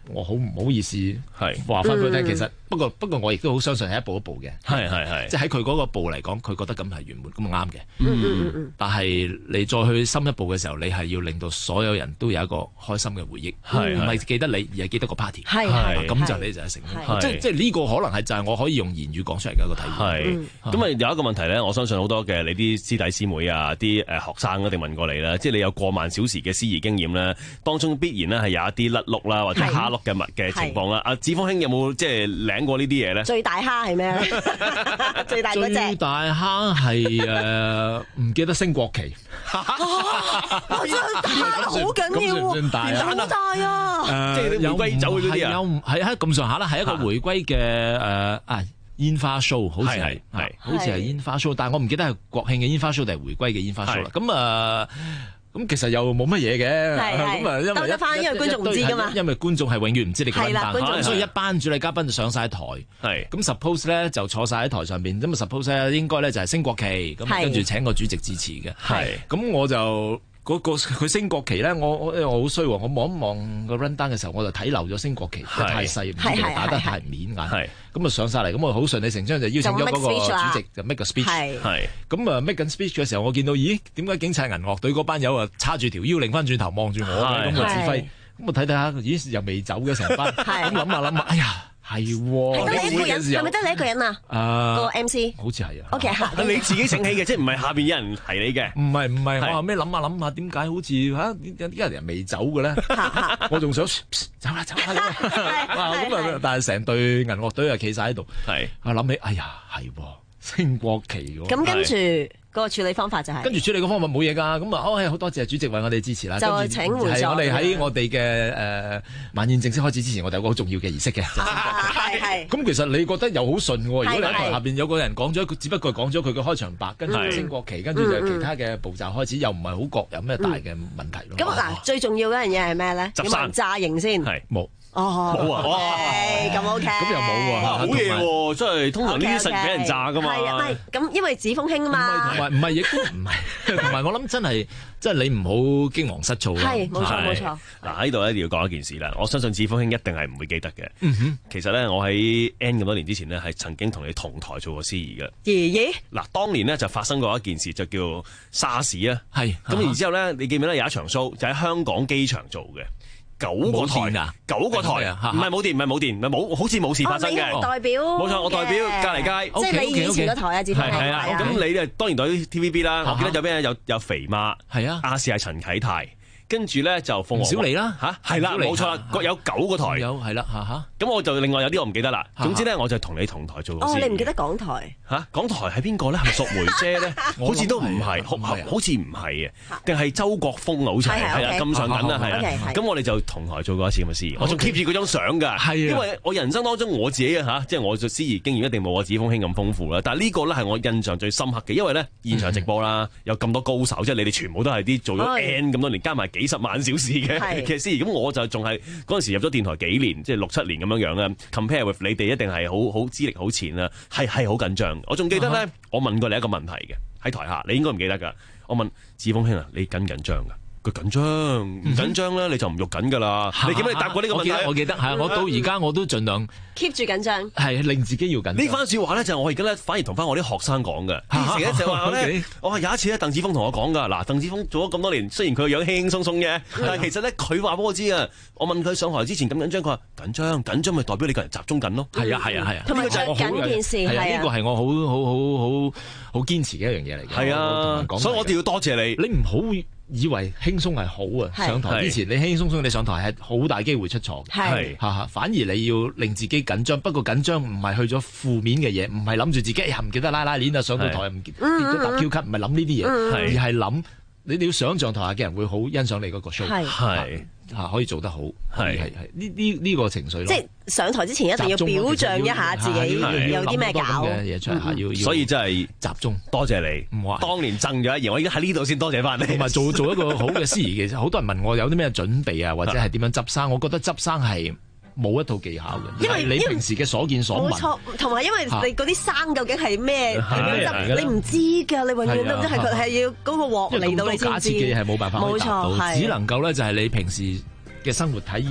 Speaker 18: 我好唔好意思話翻俾佢聽。其實不過不過我亦都好相信係一步一步嘅，
Speaker 19: 係係係，
Speaker 18: 即係喺佢嗰個步嚟講，佢覺得咁係圓滿咁啱嘅。
Speaker 19: 嗯嗯嗯。
Speaker 18: 但係你再去深一步嘅時候，你係要令到所有人都有一個開心嘅回憶，唔係記得你，而係記得個 party。
Speaker 8: 係係，
Speaker 18: 咁就你就係成功。即即係呢個可能係就係我可以用言語講出嚟嘅一個體驗。
Speaker 19: 係。咁啊有一個問題咧，我相信好多嘅你啲師弟師妹啊，啲誒學生一定問過你啦，即係你有過萬小時嘅司儀經驗咧，當中必然咧係有一啲甩碌啦或者蝦碌嘅物嘅情況啦。阿子峰兄有冇即係領過呢啲嘢咧？
Speaker 8: 最大蝦係咩咧？最大嗰隻。
Speaker 18: 最大蝦係誒唔記得升國旗。
Speaker 8: 哇！真係好緊要喎，好大啊！
Speaker 19: 即係啲回歸走嗰啲啊，
Speaker 18: 有係喺咁上下啦，係一個回歸嘅誒啊煙花 show， 好似係係好似係煙花 show， 但係我唔記得係國慶嘅煙花 show 定係回歸嘅煙花 show 啦。咁啊。咁其實又冇乜嘢嘅，咁啊，因為得翻，因為觀眾唔知噶嘛，因為觀眾係永遠唔知你嘅緊單，所以一班主禮嘉賓就上晒台，係咁 suppose 咧就坐晒喺台上邊，咁啊 suppose 咧應該咧就係升國旗，咁跟住請個主席致辭嘅，係咁我就嗰個佢升國旗咧，我我我好衰喎，我望一望個 run down 嘅時候，我就睇漏咗升國旗，太細，唔知打得太唔面眼。咁啊上晒嚟，咁我好順理成章就邀請咗嗰個主席就 make 個 speech， 係咁啊 make 緊 speech 嘅時候，我見到咦點解警察銀樂隊嗰班友啊叉住條腰，擰翻轉頭望住我嘅，咁啊指揮，咁我睇睇下，咦又未走嘅成班，咁諗下諗下，哎呀係喎，
Speaker 8: 係得你一個人，係咪得你一個人啊？個 M C
Speaker 18: 好似係啊。
Speaker 8: O K 嚇，
Speaker 19: 你自己醒起嘅，即係唔係下邊有人提你嘅？
Speaker 18: 唔係唔係，我後尾諗下諗下，點解好似嚇有啲人未走嘅咧？我仲想走啦走啦，哇咁啊！但係成隊銀樂隊啊企晒喺度，係啊諗起，哎呀係喎，升國旗喎。
Speaker 8: 咁跟住。個處理方法就係
Speaker 18: 跟住處理個方法冇嘢㗎，咁啊，哦係好多謝主席為我哋支持啦。
Speaker 8: 就請回座。
Speaker 18: 係我哋喺我哋嘅誒晚宴正式開始之前，我哋有個好重要嘅儀式嘅。
Speaker 8: 係係。咁
Speaker 18: 其實你覺得又好順喎？如果你喺台下邊有個人講咗，佢只不過講咗佢嘅開場白，跟住升國旗，跟住就其他嘅步驟開始，又唔係好覺有咩大嘅問題咯。
Speaker 8: 咁嗱，最重要嗰樣嘢係咩咧？有冇人炸營先？
Speaker 18: 係冇。
Speaker 8: 哦，
Speaker 19: 冇啊！哇，
Speaker 8: 咁 OK，
Speaker 18: 咁又冇喎，
Speaker 19: 好嘢喎！真係通常呢啲實俾人炸噶嘛。
Speaker 8: 係啊，唔係咁，因為子峰兄啊嘛。
Speaker 18: 唔係唔係，亦都唔係。同埋我諗真係，即係你唔好驚惶失措咯。
Speaker 8: 係，冇錯冇錯。
Speaker 19: 嗱喺度一定要講一件事啦。我相信子峰兄一定係唔會記得嘅。
Speaker 18: 嗯哼。
Speaker 19: 其實咧，我喺 N 咁多年之前呢，係曾經同你同台做過司儀嘅。
Speaker 8: 爺爺。
Speaker 19: 嗱，當年呢，就發生過一件事，就叫沙士啊。
Speaker 18: 係。
Speaker 19: 咁然之後咧，你記唔記得有一場 show 就喺香港機場做嘅？九個台啊，九個台啊，唔係冇電，唔係冇電，唔係冇，好似冇事發生嘅。
Speaker 8: 哦，你係代表，
Speaker 19: 冇錯，我代表隔離街，
Speaker 8: 即係你以前個台啊，子峰。
Speaker 19: 係啦，咁你咧當然代表 T V B 啦。我記得有邊有有肥媽，
Speaker 18: 係啊，
Speaker 19: 亞視係陳啟泰，跟住咧就鳳凰
Speaker 18: 小莉啦，
Speaker 19: 嚇係啦，冇錯啦，各有九個台。
Speaker 18: 有係啦，嚇嚇。
Speaker 19: 咁我就另外有啲我唔記得啦。總之咧，我就同你同台做過。
Speaker 8: 哦，你唔記得港台
Speaker 19: 嚇？港台係邊個咧？係咪淑梅姐咧？好似都唔係，好似唔係嘅，定係周國峰好似係係啊，咁上緊啊，係啊。咁我哋就同台做過一次咁嘅司儀，我仲 keep 住嗰張相㗎，因為我人生當中我自己嘅嚇，即係我做司儀經驗一定冇我子峰兄咁豐富啦。但係呢個咧係我印象最深刻嘅，因為咧現場直播啦，有咁多高手，即係你哋全部都係啲做咗 N 咁多年，加埋幾十萬小時嘅嘅司儀。咁我就仲係嗰陣時入咗電台幾年，即係六七年咁樣樣啊。compare with 你哋一定係好好資歷好淺啦，係係好緊張。我仲記得咧，我問過你一個問題嘅喺台下，你應該唔記得㗎。我問子峰兄啊，你緊唔緊張㗎？佢緊張，唔緊張咧你就唔喐緊㗎啦。你記唔記得你答過呢個問題？
Speaker 18: 我記得係，我到而家我都盡量
Speaker 8: keep 住緊張，
Speaker 18: 係令自己要緊張。
Speaker 19: 呢番説話咧就係我而家咧反而同翻我啲學生講嘅。成日就話咧，我話有一次咧，鄧子峰同我講㗎。嗱，鄧子峰做咗咁多年，雖然佢個樣輕輕鬆鬆嘅，但係其實咧佢話俾我知啊。我問佢上台之前咁緊張，佢話緊張，緊張咪代表你個人集中緊咯。係啊係啊係啊，
Speaker 8: 同埋着緊件事係啊，
Speaker 18: 呢個係我好好好好好堅持嘅一樣嘢嚟嘅。
Speaker 19: 係啊，所以我哋要多謝你。
Speaker 18: 你唔好以為輕鬆係好啊！上台之前你輕輕鬆鬆，你上台係好大機會出錯嘅。係嚇嚇，反而你要令自己緊張。不過緊張唔係去咗負面嘅嘢，唔係諗住自己又唔記得拉拉鏈啊，上到台又唔記得搭 Q 級，唔係諗呢啲嘢，而係諗你哋要想像台下嘅人會好欣賞你嗰個 show，係嚇可以做得好，係係係呢呢呢個情緒咯。即係上台之前一定要表象一下自己有啲咩搞嘅嘢出嚟，要
Speaker 19: 所以真係
Speaker 18: 集中。多謝你，唔話當年贈咗一嘢，我而家喺呢度先多謝翻你。同埋做做一個好嘅司儀，其實好多人問我有啲咩準備啊，或者係點樣執生，我覺得執生係冇一套技巧嘅，因為你平時嘅所見所聞。冇錯，同埋因為你嗰啲生究竟係咩點樣執，你唔知㗎，你永遠都係佢係要嗰個鑊嚟到你先知。假設嘅嘢係冇辦法可以達到，只能夠咧就係你平時嘅生活體驗。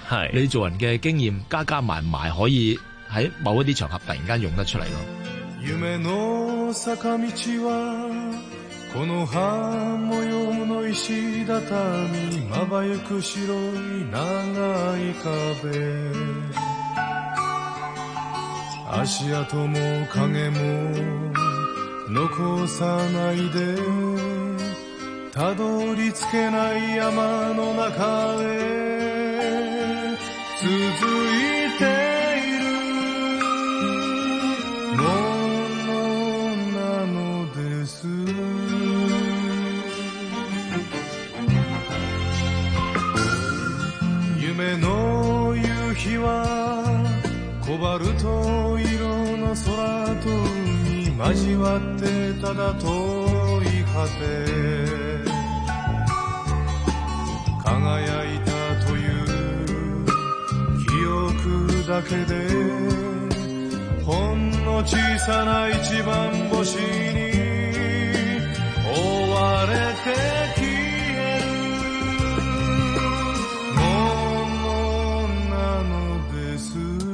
Speaker 18: 係你做人嘅經驗加加埋埋，可以喺某一啲場合突然間用得出嚟咯。
Speaker 9: 夢の坂道はこの葉模様の石畳まばゆく白い長い壁足跡も影も残さないでたどり着けない山の中へ続いているものなのです夢の夕日はコバルト色の空と海交わってただ遠い果て輝いたという記憶だけでほんの小さな一番星に追われて消えるものなのです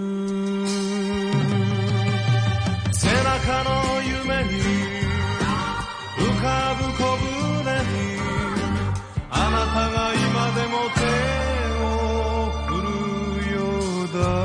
Speaker 9: 背中の夢に浮かぶ小舟にあなたが今でも手を振るようだ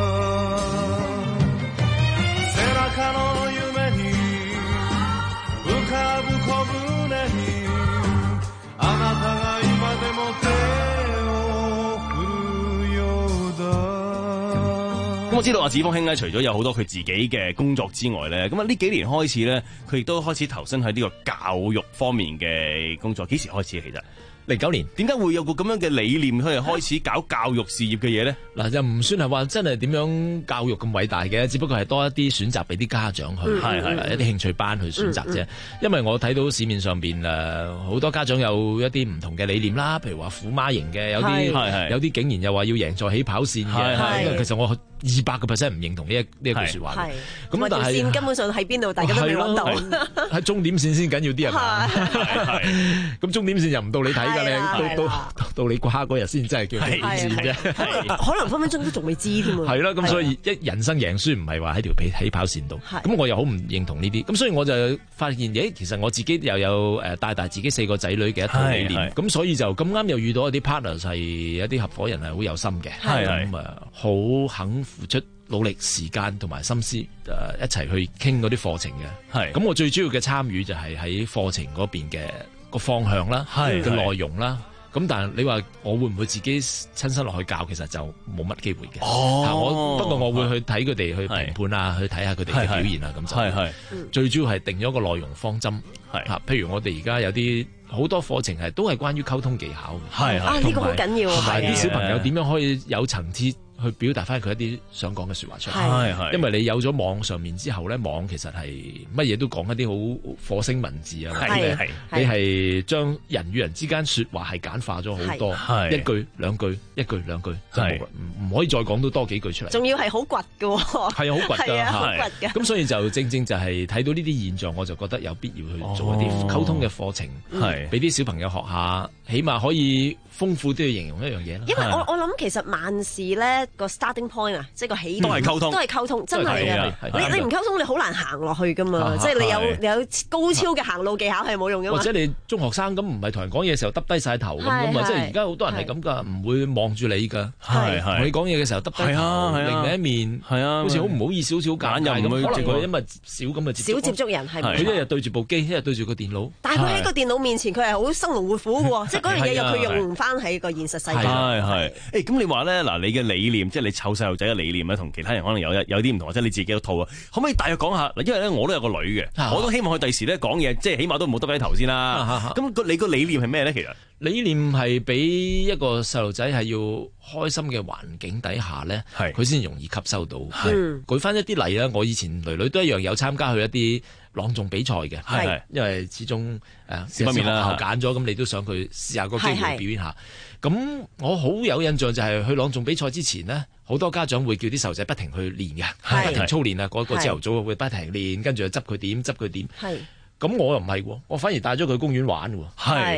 Speaker 9: 背中の夢に浮かぶ小舟にあなたが今でも手を振るようだ。
Speaker 19: 咁我知道阿子峰兄咧，除咗有好多佢自己嘅工作之外咧，咁啊呢幾年開始咧，佢亦都開始投身喺呢個教育方面嘅工作。幾時開始其實？零九年，點解會有個咁樣嘅理念，佢係開始搞教育事業嘅嘢咧？
Speaker 18: 嗱，就唔算係話真係點樣教育咁偉大嘅，只不過係多一啲選擇俾啲家長去，係係、嗯、一啲興趣班去選擇啫、嗯嗯。因為我睇到市面上邊誒好多家長有一啲唔同嘅理念啦，譬如話虎媽型嘅，有啲有啲竟然又話要贏在起跑線嘅，因為其實我二百個 percent 唔認同呢一呢一句説話嘅。咁但係線
Speaker 8: 根本上喺邊度，大家都未揾到。
Speaker 18: 喺終點線先緊要啲人嘛。咁終點線又唔到你睇㗎。到到到你掛嗰日先真係叫起線啫，
Speaker 8: 可能分分鐘都仲未知添喎。
Speaker 18: 係啦，咁所以一人生贏輸唔係話喺條起起跑線度，咁我又好唔認同呢啲，咁所以我就發現，誒，其實我自己又有誒帶大自己四個仔女嘅一套理念，咁所以就咁啱又遇到一啲 partners 係一啲合夥人係好有心嘅，咁啊好肯付出努力時間同埋心思誒一齊去傾嗰啲課程嘅，係咁我最主要嘅參與就係喺課程嗰邊嘅個方向啦，嘅內容啦，咁但係你話我會唔會自己親身落去教，其實就冇乜機會嘅。哦，我不過我會去睇佢哋去評判啊，去睇下佢哋嘅表現啊，咁就係係最主要係定咗個內容方針，係嚇。譬如我哋而家有啲好多課程係都係關於溝通技巧嘅，係啊，
Speaker 8: 呢個好緊要，
Speaker 18: 同埋啲小朋友點樣可以有層次去表達翻佢一啲想講嘅説話出嚟，係係，因為你有咗網上面之後咧，網其實係乜嘢都講一啲好火星文字啊，係係，你係將人與人之間説話係簡化咗好多，係一句兩句，一句兩句就冇啦，唔唔可以再講到多幾句出嚟。
Speaker 8: 仲要係好倔嘅喎，
Speaker 18: 係啊，好倔㗎，
Speaker 8: 好倔嘅。
Speaker 18: 咁所以就正正就係睇到呢啲現象，我就覺得有必要去做一啲溝通嘅課程，係俾啲小朋友學下，起碼可以豐富啲去形容一樣嘢。
Speaker 8: 因為我我諗其實萬事咧。個 starting point 啊，即係個起
Speaker 19: 都係溝通，
Speaker 8: 都係溝通，真係嘅。你你唔溝通，你好難行落去噶嘛。即係你有你有高超嘅行路技巧係冇用嘅。
Speaker 18: 或者你中學生咁唔係同人講嘢嘅時候耷低晒頭咁噶嘛？即係而家好多人係咁噶，唔會望住你噶。係係同你講嘢嘅時候耷低頭，另另一面係啊，好似好唔好意思，好似好尷尬咁。可能佢因為少咁嘅接觸，
Speaker 8: 少接觸人係。
Speaker 18: 佢一日對住部機，一日對住個電腦。
Speaker 8: 但係佢喺個電腦面前，佢係好生龍活虎嘅喎。即係嗰樣嘢又佢用唔翻喺個現實世界。
Speaker 19: 係係。誒咁你話咧嗱，你嘅理念即係你湊細路仔嘅理念咧，同其他人可能有有啲唔同，或者你自己一套啊，可唔可以大約講下嗱？因為咧我都有個女嘅，啊、我都希望佢第時咧講嘢，即係起碼都唔好耷低頭先啦。咁個、啊啊、你個理念係咩咧？其實
Speaker 18: 理念係俾一個細路仔係要開心嘅環境底下咧，佢先容易吸收到。嗯、舉翻一啲例啦，我以前女女都一樣有參加去一啲朗誦比賽嘅，係因為始終誒方面啦，學校揀咗，咁你都想佢試下個機會表演下。咁我好有印象就係去朗誦比賽之前呢，好多家長會叫啲細路仔不停去練嘅，不停操練啊！嗰、嗰個朝頭早會不停練，跟住就執佢點執佢點。咁我又唔係喎，我反而帶咗佢去公園玩喎。係嚇，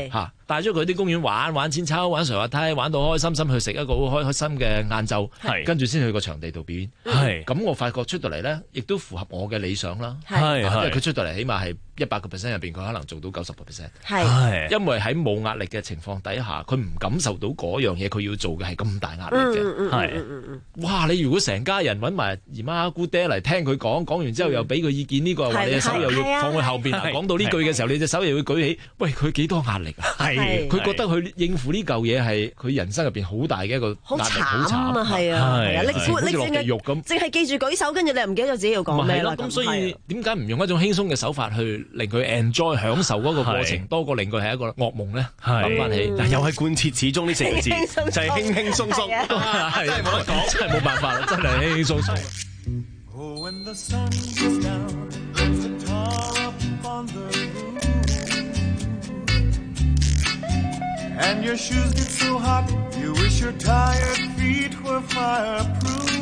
Speaker 18: 帶咗佢啲公園玩玩千秋，玩上滑梯，玩到開心心去食一個好開開心嘅晏晝，跟住先去個場地度表演。係咁，我發覺出到嚟咧，亦都符合我嘅理想啦。係，因為佢出到嚟起碼係一百個 percent 入邊，佢可能做到九十個 percent。係，因為喺冇壓力嘅情況底下，佢唔感受到嗰樣嘢，佢要做嘅係咁大壓力嘅。係，哇！你如果成家人揾埋姨媽阿姑爹嚟聽佢講，講完之後又俾佢意見，呢個話你隻手又要放喺後邊，講到呢句嘅時候，你隻手又要舉起，喂，佢幾多壓力啊？係，佢覺得佢應付呢嚿嘢係佢人生入邊好大嘅一個壓力，好慘啊！係啊，係啊，你你淨係淨係記住舉手，跟住你又唔記得自己要講咩啦。咁所以點解唔用一種輕鬆嘅手法去令佢 enjoy 享受嗰個過程，多過令佢係一個噩夢咧？諗翻起，但又係貫徹始終呢四個字，就係輕輕鬆鬆，係真係冇得講，真係冇辦法啦，真係輕輕鬆鬆。When the sun goes down, there's a tar up on the roof,
Speaker 9: and your shoes get so hot, you wish your tired feet were fireproof.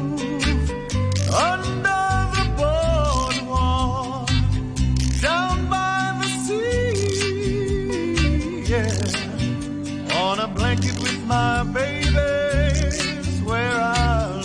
Speaker 9: Under the boardwalk, down by the sea, yeah, on a blanket with my baby's where I'll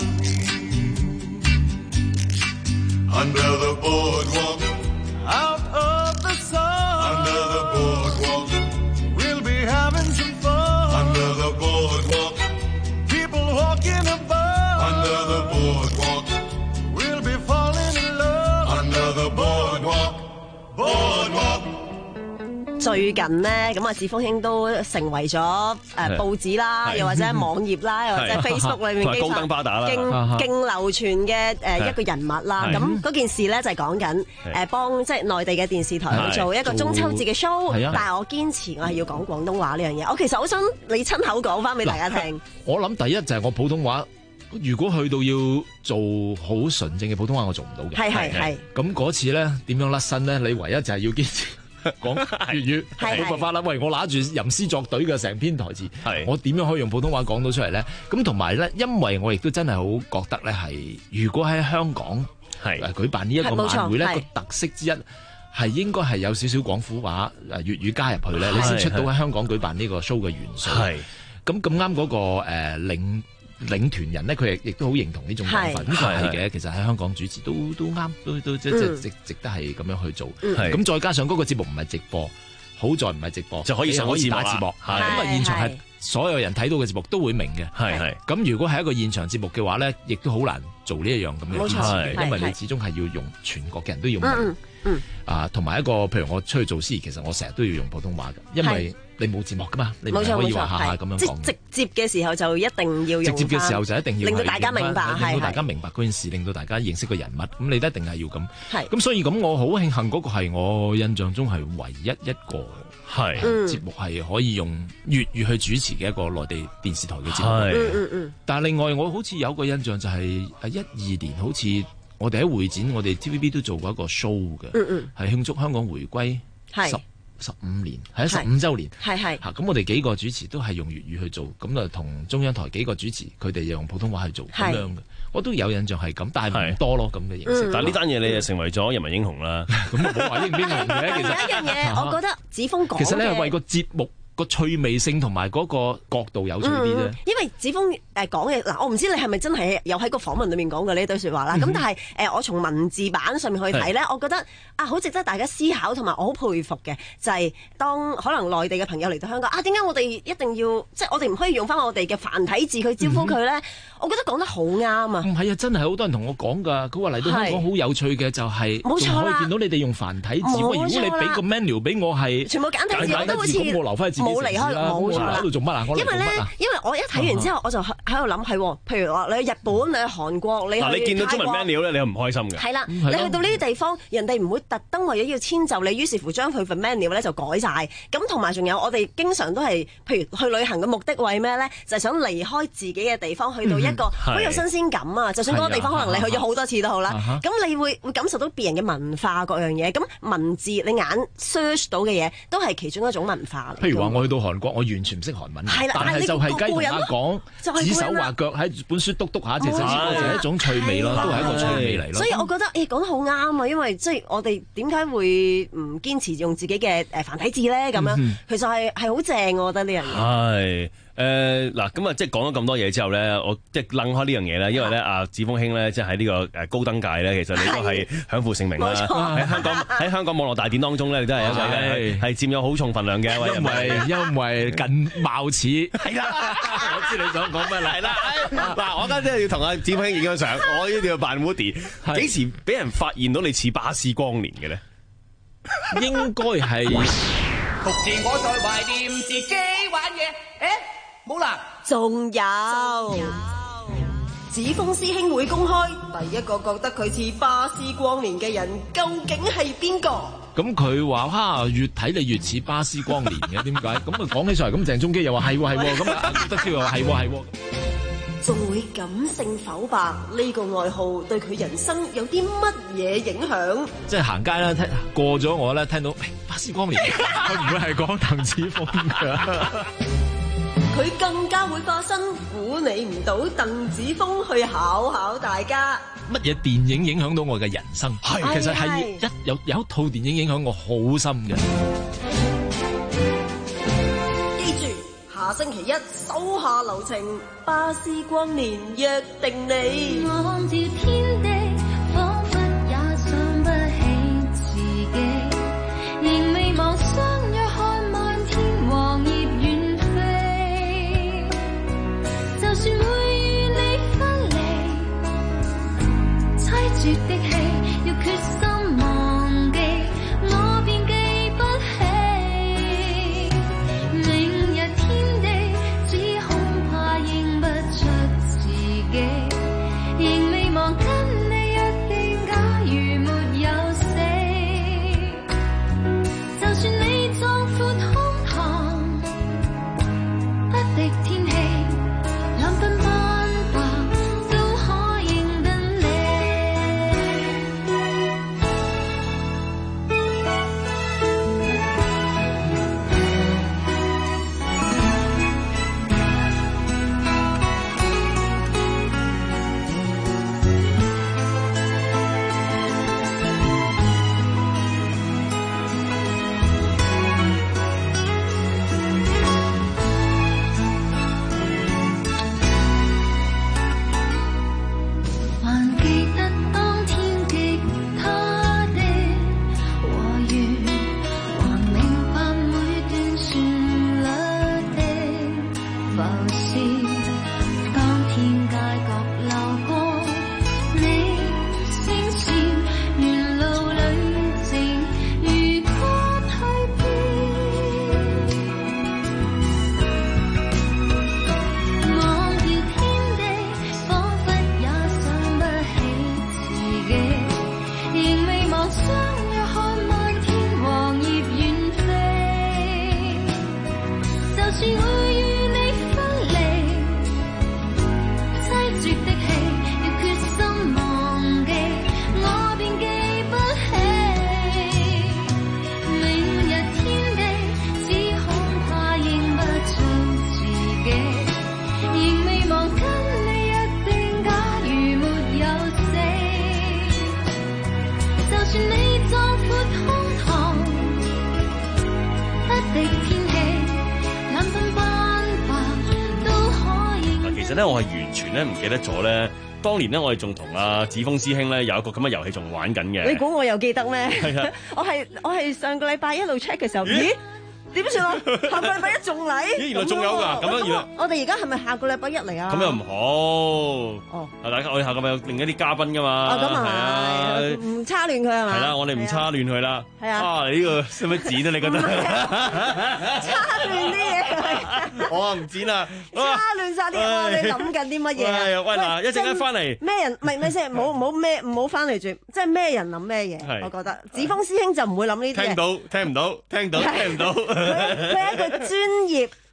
Speaker 9: Under the boardwalk, out of the sun. Under the boardwalk, we'll be having some fun. Under the boardwalk, people walking above. Under the boardwalk, we'll be falling in love. Under the boardwalk, boardwalk.
Speaker 8: 最近呢，咁啊，志峰兄都成為咗誒報紙啦，又或者網頁啦，又或者 Facebook 裏面經常勁勁流傳嘅誒一個人物啦。咁嗰件事咧就係講緊誒幫即係內地嘅電視台去做一個中秋節嘅 show，但係我堅持我係要講廣東話呢樣嘢。我其實好想你親口講翻俾大家聽。
Speaker 18: 我諗第一就係我普通話，如果去到要做好純正嘅普通話，我做唔到嘅。係係係。咁嗰次咧點樣甩身咧？你唯一就係要堅持講粵語，冇辦法啦。喂，我拿住吟詩作對嘅成篇台詞，我點樣可以用普通話講到出嚟咧？咁同埋咧，因為我亦都真係好覺得咧，係如果喺香港係舉辦呢一個晚會咧，個特色之一係應該係有少少廣府話誒粵語加入去咧，你先出到喺香港舉辦呢個 show 嘅元素。係咁咁啱嗰個誒領領團人咧，佢亦亦都好認同呢種講法。呢個係嘅，其實喺香港主持都都啱，都都即係值值得係咁樣去做。咁再加上嗰個節目唔係直播，好在唔係直播，就可以上可以打字幕。咁啊，現場係所有人睇到嘅節目都會明嘅。係係。咁如果係一個現場節目嘅話咧，亦都好難做呢一樣咁嘅堅持嘅，因為你始終係要用全國嘅人都要明。嗯。啊，同埋一個譬如我出去做司儀，其實我成日都要用普通話嘅，因為你冇字幕噶嘛，你唔可以話下下咁樣講。即直接嘅時候就一定要用。直接嘅時候就一定要令到大家明白，令到大家明白嗰件事，令到大家認識個人物，咁你都一定係要咁。係。咁所以咁，我好慶幸嗰個係我印象中係唯一一個係節目係可以用粵語去主持嘅一個內地電視台嘅節目。係。嗯嗯嗯。但係另外我好似有個印象就係誒一二年好似。我哋喺會展，我哋 T V B 都做過一個 show 嘅，係、嗯嗯、慶祝香港回歸十十五年，係十五週年，係係嚇。咁我哋幾個主持都係用粵語去做，咁就同中央台幾個主持，佢哋用普通話去做咁樣嘅。我都有印象係咁，但係唔多咯咁嘅形式。但係呢單嘢你就成為咗人民英雄啦。咁冇話英唔英雄嘅，其實有一樣嘢，我覺得子峰講嘅，其實你係為個節目個趣味性同埋嗰個角度有趣啲啫、嗯。因為子峰誒講嘅嗱，我唔知你係咪真係有喺個訪問裏面講過呢堆説話啦。咁、嗯、但係誒、呃，我從文字版上面去睇咧，我覺得啊，好值得大家思考，同埋我好佩服嘅就係、是、當可能內地嘅朋友嚟到香港啊，點解我哋一定要即係我哋唔可以用翻我哋嘅繁體字去招呼佢咧、嗯？我覺得講得好啱啊！唔係啊，真係好多人同我講㗎。佢話嚟到香港好有趣嘅就係、是，冇錯啦，可以見到你哋用繁體字。如果你俾個 menu 俾我係全部簡體字，我都好似咁，我留翻冇離開，冇錯啦。喺度做乜啊？因為咧，因為我一睇完之後，我就喺度諗係，譬如話你去日本、你去韓國，你去你見到中文 menu 咧，你又唔開心嘅。係啦，你去到呢啲地方，人哋唔會特登為咗要遷就你，於是乎將佢份 menu 咧就改晒。咁同埋仲有，我哋經常都係，譬如去旅行嘅目的為咩咧？就係想離開自己嘅地方，去到一個好有新鮮感啊！就算嗰個地方可能你去咗好多次都好啦，咁你會會感受到別人嘅文化各樣嘢。咁文字你眼 search 到嘅嘢，都係其中一種文化。譬如話我去到韓國，我完全唔識韓文，但係就係雞同鴨講講指手畫腳喺本書篤篤下，其實只不過係一種趣味咯，都係一個趣味嚟咯。
Speaker 15: 所以我覺得誒講得好啱啊，因為即係我哋點解會唔堅持用自己嘅誒繁體字咧？咁樣其實係係好正，我覺得呢樣嘢。
Speaker 19: 係。誒嗱，咁啊，即係講咗咁多嘢之後咧，我即係楞開呢樣嘢咧，因為咧，阿子峰兄咧，即係喺呢個誒高登界咧，其實你都係享負盛名啦。喺香港喺香港網絡大典當中咧，你都係一位係佔有好重份量嘅一位人。
Speaker 18: 因為因為近貌似
Speaker 19: 係啦，我知你想講咩啦。係啦，嗱，我而家真係要同阿子峰兄影張相，我呢度要扮 Woody。幾時俾人發現到你似巴斯光年嘅咧？
Speaker 18: 應該係
Speaker 20: 獨自我在懷念自己玩嘢，誒。冇啦，
Speaker 15: 仲有子峰師兄會公開第一個覺得佢似巴斯光年嘅人，究竟係邊個？
Speaker 18: 咁佢話哈，越睇你越似巴斯光年嘅，點解？咁啊講起上嚟，咁鄭中基又話係喎係喎，咁啊德超又話係喎係喎，
Speaker 15: 仲會感性剖白呢個愛好對佢人生有啲乜嘢影響？
Speaker 18: 即係行街啦，聽過咗我咧，聽到巴斯光年，佢唔會係講鄧子峰㗎。
Speaker 15: 佢更加會化身估你唔到鄧子峰去考考大家。
Speaker 18: 乜嘢電影影響到我嘅人生？係其實係一有有一套電影影響我好深嘅。
Speaker 15: 記住，下星期一手下留情，巴斯光年約定你。
Speaker 21: 望照天地，彷彿也想不起自己，仍未忘相約看漫天黃葉遠飛。就算會與你分離，凄絕的戲要決心忘記，我便記不起。明日天地只恐怕認不出自己，仍未忘跟你約定，假如沒有死，就算你壯闊胸膛，不敵天氣。兩分斑白都可認得你。還記得當天吉他的和弦，還明白每段旋律的浮線。當天街角流過你聲線，沿路旅程如歌蛻變。望見天地，彷彿也想不起自己，仍未忘相約看漫天黃葉遠飛。就算會與你分離，凄絕的戲要決心忘記，我便記不起。明日天地只恐怕認不出自己，仍未忘跟你約定，假如沒有死，就算你壯闊胸膛，不敵天氣，兩分斑白都可認。
Speaker 19: 嗱，其實咧，我係完全咧唔記得咗咧，當年咧，我哋仲同阿子峰師兄咧有一個咁嘅遊戲仲玩緊嘅。
Speaker 15: 你估我又記得咩？
Speaker 19: 係啊
Speaker 15: 我係我係上個禮拜一路 check 嘅時候，咦？點算啊？下個禮拜一仲嚟？
Speaker 19: 咦原來仲有㗎咁樣原來
Speaker 15: 我哋而家係咪下個禮拜一嚟啊？
Speaker 19: 咁又唔好。
Speaker 15: 哦，
Speaker 19: 係大家我哋下個禮拜有另一啲嘉賓㗎嘛。
Speaker 15: 哦，咁
Speaker 19: 係啊
Speaker 15: 啊，唔差亂佢係嘛？
Speaker 19: 係啦，我哋唔差亂佢啦。
Speaker 15: 係啊
Speaker 19: 啊，你呢個使唔使剪啊？你覺得？
Speaker 15: 差亂啲嘢佢。
Speaker 19: 我啊唔剪啦。
Speaker 15: 差亂晒啲嘢，你諗緊啲乜嘢啊？
Speaker 19: 哎呀喂嗱一陣間返嚟
Speaker 15: 咩人？唔係咪先？唔好唔好咩？唔好翻嚟住，即係咩人諗咩嘢？
Speaker 19: 係
Speaker 15: 我覺得子峰師兄就唔會諗呢啲嘢。
Speaker 19: 聽到聽唔到聽到聽唔到。
Speaker 15: 佢佢係一個專業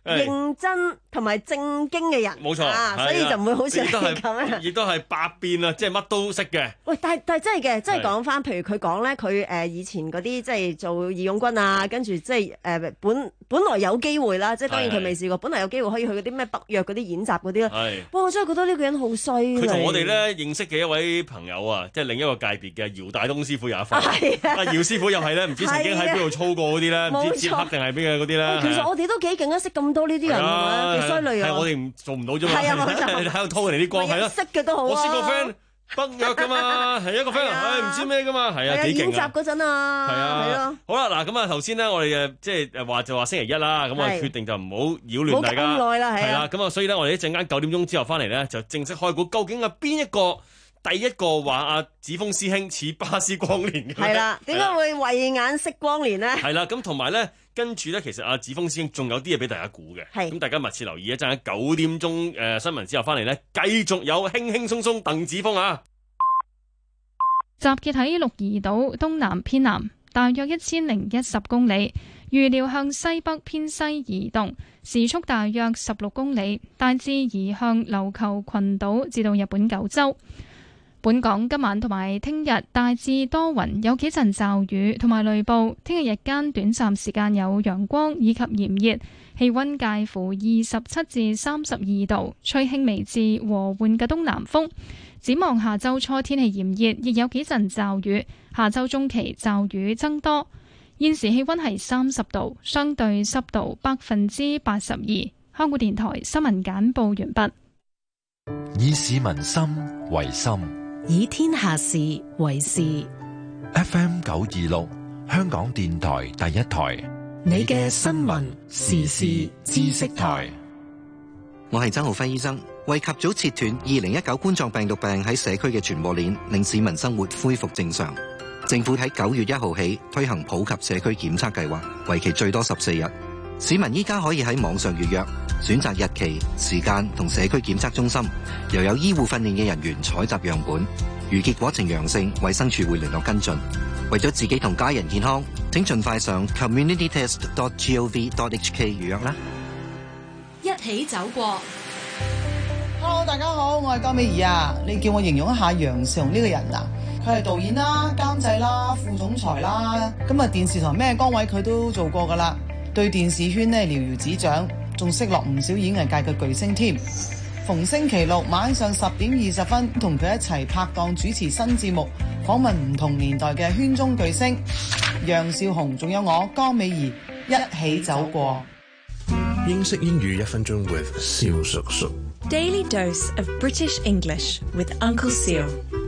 Speaker 8: 認真同埋正經嘅人，
Speaker 3: 冇錯，
Speaker 8: 啊，所以就唔會好似你咁樣。
Speaker 3: 亦都係百變啊，即係乜都識嘅。
Speaker 8: 喂，但係但係真係嘅，即係講翻，譬如佢講咧，佢誒以前嗰啲即係做義勇軍啊，跟住即係誒本本來有機會啦，即係當然佢未試過，本來有機會可以去嗰啲咩北約嗰啲演習嗰啲咧。係，哇！我真係覺得呢個人好犀利。佢
Speaker 3: 同我哋咧認識嘅一位朋友啊，即係另一個界別嘅姚大東師傅有一份。係啊，姚師傅又係咧，唔知曾經喺邊度操過嗰啲咧，唔知捷克定係邊嘅嗰啲咧。其實
Speaker 8: 我哋都幾勁啊，識咁多呢啲人係咪？幾犀利啊！
Speaker 3: 係我哋唔做唔到啫嘛。
Speaker 8: 係啊，冇錯。
Speaker 3: 喺度拖人哋啲光係咯。
Speaker 8: 識嘅都好啊。
Speaker 3: 我識個 friend 北約噶嘛，係一個 friend，唉唔知咩噶嘛，係啊幾勁啊！
Speaker 8: 演習嗰陣啊，
Speaker 3: 係啊，
Speaker 8: 係咯。
Speaker 3: 好啦，嗱咁啊頭先咧，我哋誒即係誒話就話星期一啦，咁我哋決定就唔好擾亂大家。
Speaker 8: 冇咁耐啦，係
Speaker 3: 啦，咁啊，所以咧我哋一陣間九點鐘之後翻嚟咧，就正式開估，究竟係邊一個第一個話阿子峰師兄似巴斯光年嘅？
Speaker 8: 係啦，點解會慧眼識光年咧？
Speaker 3: 係啦，咁同埋咧。跟住咧，其實阿子峰師兄仲有啲嘢俾大家估嘅，咁大家密切留意一陣間九點鐘誒、呃、新聞之後翻嚟咧，繼續有輕輕鬆鬆鄧子峰啊！
Speaker 1: 集結喺鹿兒島東南偏南，大約一千零一十公里，預料向西北偏西移動，時速大約十六公里，大致移向琉球群島至到日本九州。本港今晚同埋聽日大致多雲，有幾陣驟雨同埋雷暴。聽日日間短暫時間有陽光以及炎熱，氣溫介乎二十七至三十二度，吹輕微至和緩嘅東南風。展望下周初天氣炎熱，亦有幾陣驟雨。下周中期驟雨增多。現時氣溫係三十度，相對濕度百分之八十二。香港電台新聞簡報完畢。
Speaker 4: 以市民心為心，
Speaker 22: 以天下事為事。
Speaker 4: F M 九二六，香港電台第一台，
Speaker 22: 你嘅新聞時事知識台。
Speaker 11: 我係曾浩輝醫生，為及早切斷二零一九冠狀病毒病喺社區嘅傳播鏈，令市民生活恢復正常。政府喺九月一號起推行普及社區檢測計劃，為期最多十四日。市民依家可以喺網上預約，選擇日期、時間同社區檢測中心，又有醫護訓練嘅人員採集樣本。如結果呈陽性，衛生署會聯絡跟進。為咗自己同家人健康，請盡快上 community test dot gov dot h k 預約啦。
Speaker 2: 一起走過。
Speaker 23: Hello， 大家好，我係江美儀啊。你叫我形容一下楊兆雄呢個人啊？佢係導演啦、監製啦、副總裁啦，咁啊電視台咩崗位佢都做過噶啦。對電視圈呢了如指掌，仲識落唔少演藝界嘅巨星添。逢星期六晚上十點二十分，同佢一齊拍檔主持新節目，訪問唔同年代嘅圈中巨星。楊兆雄，仲有我江美儀，一起走過。
Speaker 24: 英式英語一分鐘 with 蕭叔叔。
Speaker 2: Daily dose of British English with Uncle Seal。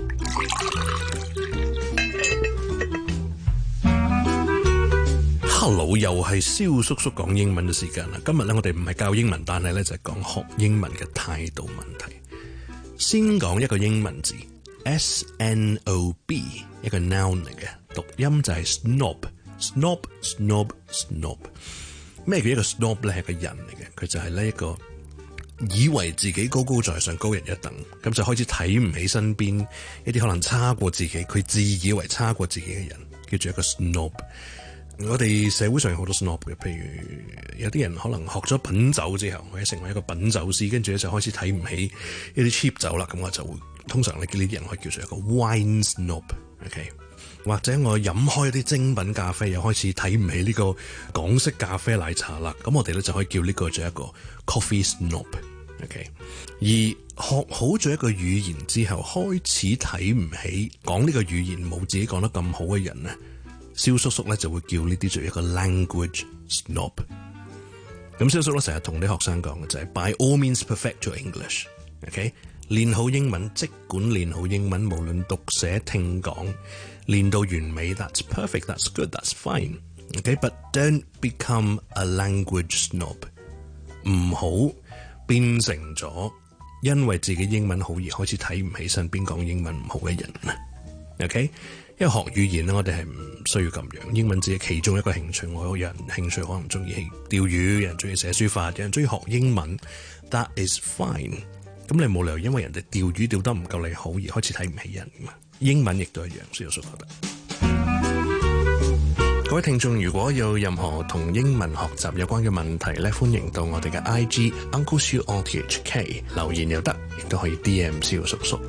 Speaker 24: Hello， 又係蕭叔叔講英文嘅時間啦。今日咧，我哋唔係教英文，但係咧就係講學英文嘅態度問題。先講一個英文字 S N O B， 一個 noun 嚟嘅，讀音就係 snob，snob snob snob。咩叫一個 snob 咧？係個人嚟嘅，佢就係呢一個以為自己高高在上、高人一等，咁就開始睇唔起身邊一啲可能差過自己，佢自以為差過自己嘅人，叫做一個 snob。我哋社會上有好多 snob 嘅，譬如有啲人可能學咗品酒之後，或者成為一個品酒師，跟住咧就開始睇唔起一啲 cheap 酒啦。咁我就會通常咧叫呢啲人可以叫做一個 wine snob。OK， 或者我飲開一啲精品咖啡，又開始睇唔起呢個港式咖啡奶茶啦。咁我哋咧就可以叫呢個做一個 coffee snob。OK， 而學好咗一個語言之後，開始睇唔起講呢個語言冇自己講得咁好嘅人咧。蕭叔叔咧就會叫呢啲做一個 language snob。咁蕭叔咧成日同啲學生講嘅就係 by all means perfect your English。OK， 練好英文，即管練好英文，無論讀寫聽講，練到完美 ，that's perfect，that's good，that's fine。OK，but don't become a language snob。唔好變成咗因為自己英文好而開始睇唔起身邊講英文唔好嘅人啊。OK。因為學語言咧，我哋係唔需要咁樣。英文只係其中一個興趣，我有人興趣可能中意釣魚，有人中意寫書法，有人中意學英文。That is fine。咁你冇理由因為人哋釣魚釣得唔夠你好而開始睇唔起人噶嘛？英文亦都一樣，所以我覺得。 各位聽眾，如果有任何同英文學習有關嘅問題咧，歡迎到我哋嘅 I G Uncle Siu O T H K 留言又得，亦都可以 D M 蕭叔叔。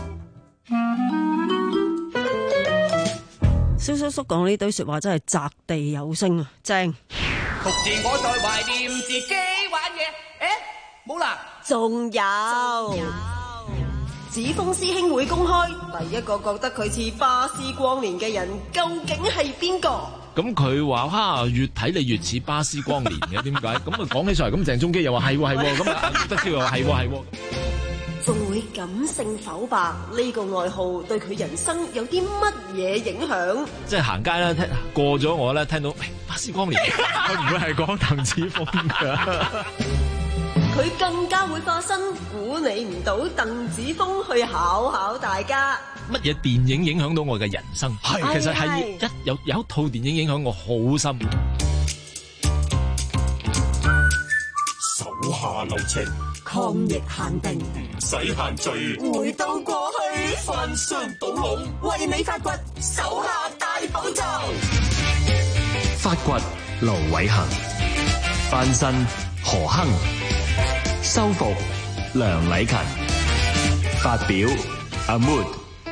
Speaker 8: 蕭叔叔講呢堆說話真係擲地有聲啊，正！
Speaker 20: 獨自我在懷念自己玩嘢，誒冇啦，
Speaker 15: 仲有子峰師兄會公開第一個覺得佢似巴斯光年嘅人，究竟係邊個？
Speaker 18: 咁佢話哈，越睇你越似巴斯光年嘅，點解？咁啊講起上嚟，咁鄭中基又話係喎係喎，咁啊德超又話係喎係喎，
Speaker 15: 仲會感性剖白呢個愛好對佢人生有啲乜嘢影響？
Speaker 18: 即係行街啦，聽過咗我咧，聽到巴斯光年，佢唔會係講鄧子峰㗎。
Speaker 15: 佢更加會化身估你唔到鄧子峰去考考大家。
Speaker 18: 乜嘢電影影響到我嘅人生？係其實係一有有一套電影影響我好深。
Speaker 9: 手下留情，
Speaker 15: 抗疫限定，
Speaker 9: 唔使限聚，
Speaker 15: 回到過去，
Speaker 9: 翻箱倒籠，
Speaker 15: 為你發掘手下大寶藏。
Speaker 16: 發掘盧偉恒，翻身何亨，修復梁禮勤，發表阿 Mood。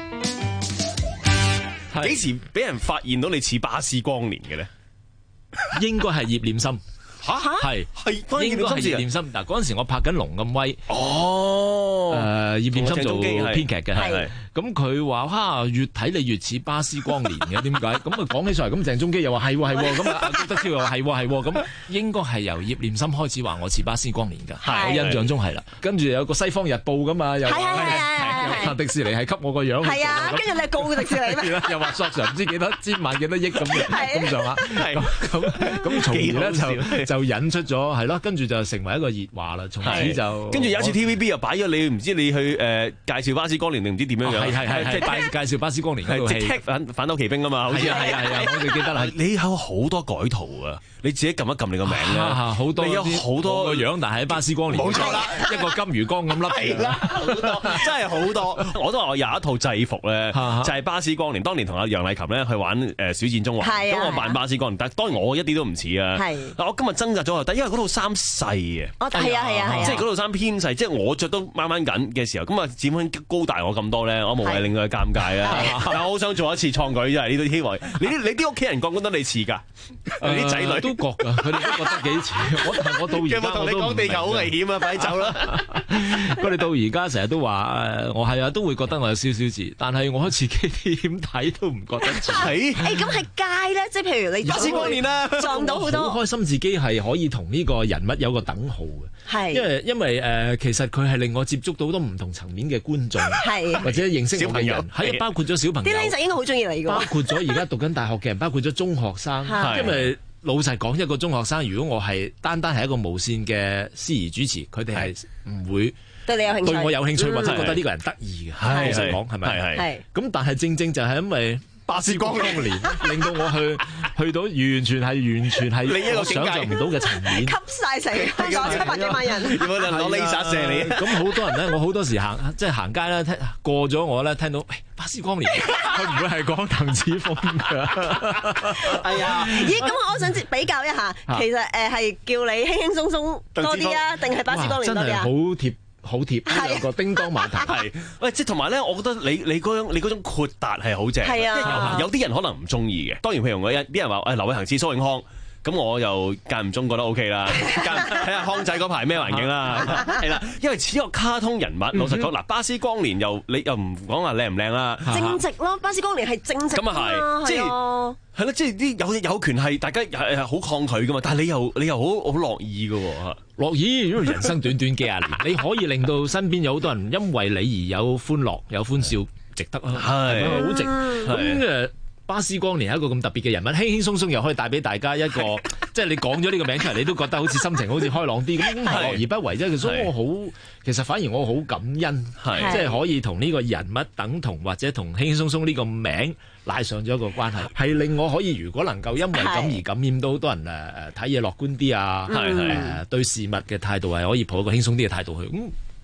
Speaker 19: 幾時俾人發現到你似巴斯光年嘅咧？
Speaker 18: 應該係葉念琛。
Speaker 19: 吓係係
Speaker 18: 應該係葉念琛。嗱嗰陣時我拍緊《龍咁威》。
Speaker 19: 哦。
Speaker 18: 誒葉念琛做編劇嘅。
Speaker 19: 係。
Speaker 18: 咁佢話哈，越睇你越似巴斯光年嘅，點解？咁啊講起上嚟，咁鄭中基又話係喎係喎，咁啊高德超又話係喎係喎，咁應該係由葉念琛開始話我似巴斯光年㗎。我印象中係啦。跟住有個《西方日報》㗎嘛，又話迪士尼係給我個樣。
Speaker 8: 係啊，跟住你告迪士尼咩？
Speaker 18: 又話索償唔知幾多千萬幾多億咁嘅咁上下。係咁咁，從而咧就就引出咗係咯，跟住就成為一個熱話啦。從此就
Speaker 19: 跟住有一次 T V B 又擺咗你，唔知你去誒介紹巴斯光年定唔知點樣樣？
Speaker 18: 係係係即係介紹巴斯光年嗰套戲，
Speaker 19: 反反斗奇兵啊嘛，好似係啊係啊，我哋記得啦。你有好多改圖啊！你自己撳一撳你個名啦，
Speaker 18: 好多
Speaker 19: 你有好多
Speaker 18: 個樣，但係喺巴斯光年，
Speaker 19: 冇錯啦，
Speaker 18: 一個金魚缸咁笠
Speaker 19: 係啦，好多真係好多。我都話我有一套制服咧，就係巴斯光年。當年同阿楊麗琴咧去玩誒小戰中環，咁我扮巴斯光年，但係當然我一啲都唔似啊。嗱我今日掙扎咗，但因為嗰套衫細啊，
Speaker 8: 哦係啊係啊係啊，
Speaker 19: 即係嗰套衫偏細，即係我着都掹掹緊嘅時候，咁啊展坤高大我咁多咧，我無謂令到佢尷尬啊。但係我好想做一次創舉，真係呢啲希望。你啲你啲屋企人覺唔覺得你似㗎？你啲仔女
Speaker 18: 都覺㗎，佢哋都覺得幾似。我我到而家
Speaker 19: 同你講地球好危險啊，快走啦！
Speaker 18: 佢哋到而家成日都話誒，我係啊，都會覺得我有少少似，但係我自己點睇都唔覺得似。
Speaker 8: 誒咁係街咧，即係譬如你
Speaker 19: 巴斯光年啦，
Speaker 8: 撞到好多，
Speaker 18: 好開心自己係可以同呢個人物有個等號嘅。係，因為因為誒，其實佢係令我接觸到好多唔同層面嘅觀眾，係或者認識我嘅人，係包括咗小朋友，
Speaker 8: 啲僆仔應該好中意你㗎，
Speaker 18: 包括咗而家讀緊大學嘅人，包括咗中學生，因為。老實講，一個中學生，如果我係單單係一個無線嘅司儀主持，佢哋係唔會
Speaker 8: 對你有興趣，
Speaker 18: 對我有興趣，或者覺得呢個人得意嘅。老實講係咪？係係。咁但係正正就係因為巴斯光年令到我去去到完全係完全係另一個想像唔到嘅層面，
Speaker 8: 吸曬成香港七百幾萬人，
Speaker 19: 有冇人攞 laser 射你？
Speaker 18: 咁好多人咧，我好多時行即係行街咧，聽過咗我咧，聽到巴斯光年，佢唔會係講鄧子峰㗎。
Speaker 8: 係啊，咦？咁我想比較一下，其實誒係叫你輕輕鬆鬆多啲啊，定係巴斯光年多啲啊？
Speaker 18: 真係好貼。好貼，有個叮當碼頭。
Speaker 19: 係，喂，即係同埋咧，我覺得你你嗰種你嗰種豁達係好正。係啊，有啲人可能唔中意嘅。當然，譬如我一啲人話誒劉偉恒似蘇永康，咁我又間唔中覺得 O K 啦。睇下康仔嗰排咩環境啦，係啦。因為似一個卡通人物，老實講嗱，巴斯光年又你又唔講話靚唔靚啦，
Speaker 8: 正直咯，巴斯光年係正直。咁啊係，即係。
Speaker 19: 係咯，即係啲有有權係大家係係好抗拒噶嘛，但係你又你又好好樂意噶喎，
Speaker 18: 樂意，因為人生短短幾廿年，你可以令到身邊有好多人因為你而有歡樂有歡笑，值得啊，係好值。咁誒，巴斯光年係一個咁特別嘅人物，輕輕鬆鬆又可以帶俾大家一個，即係你講咗呢個名出嚟，你都覺得好似心情好似開朗啲，咁樂而不為啫。所以我好，其實反而我好感恩，即係可以同呢個人物等同，或者同輕輕鬆鬆呢個名拉上咗一個關係，係令我可以如果能夠因為咁而感染到好多人誒誒睇嘢樂觀啲啊，誒對事物嘅態度係可以抱一個輕鬆啲嘅態度去，咁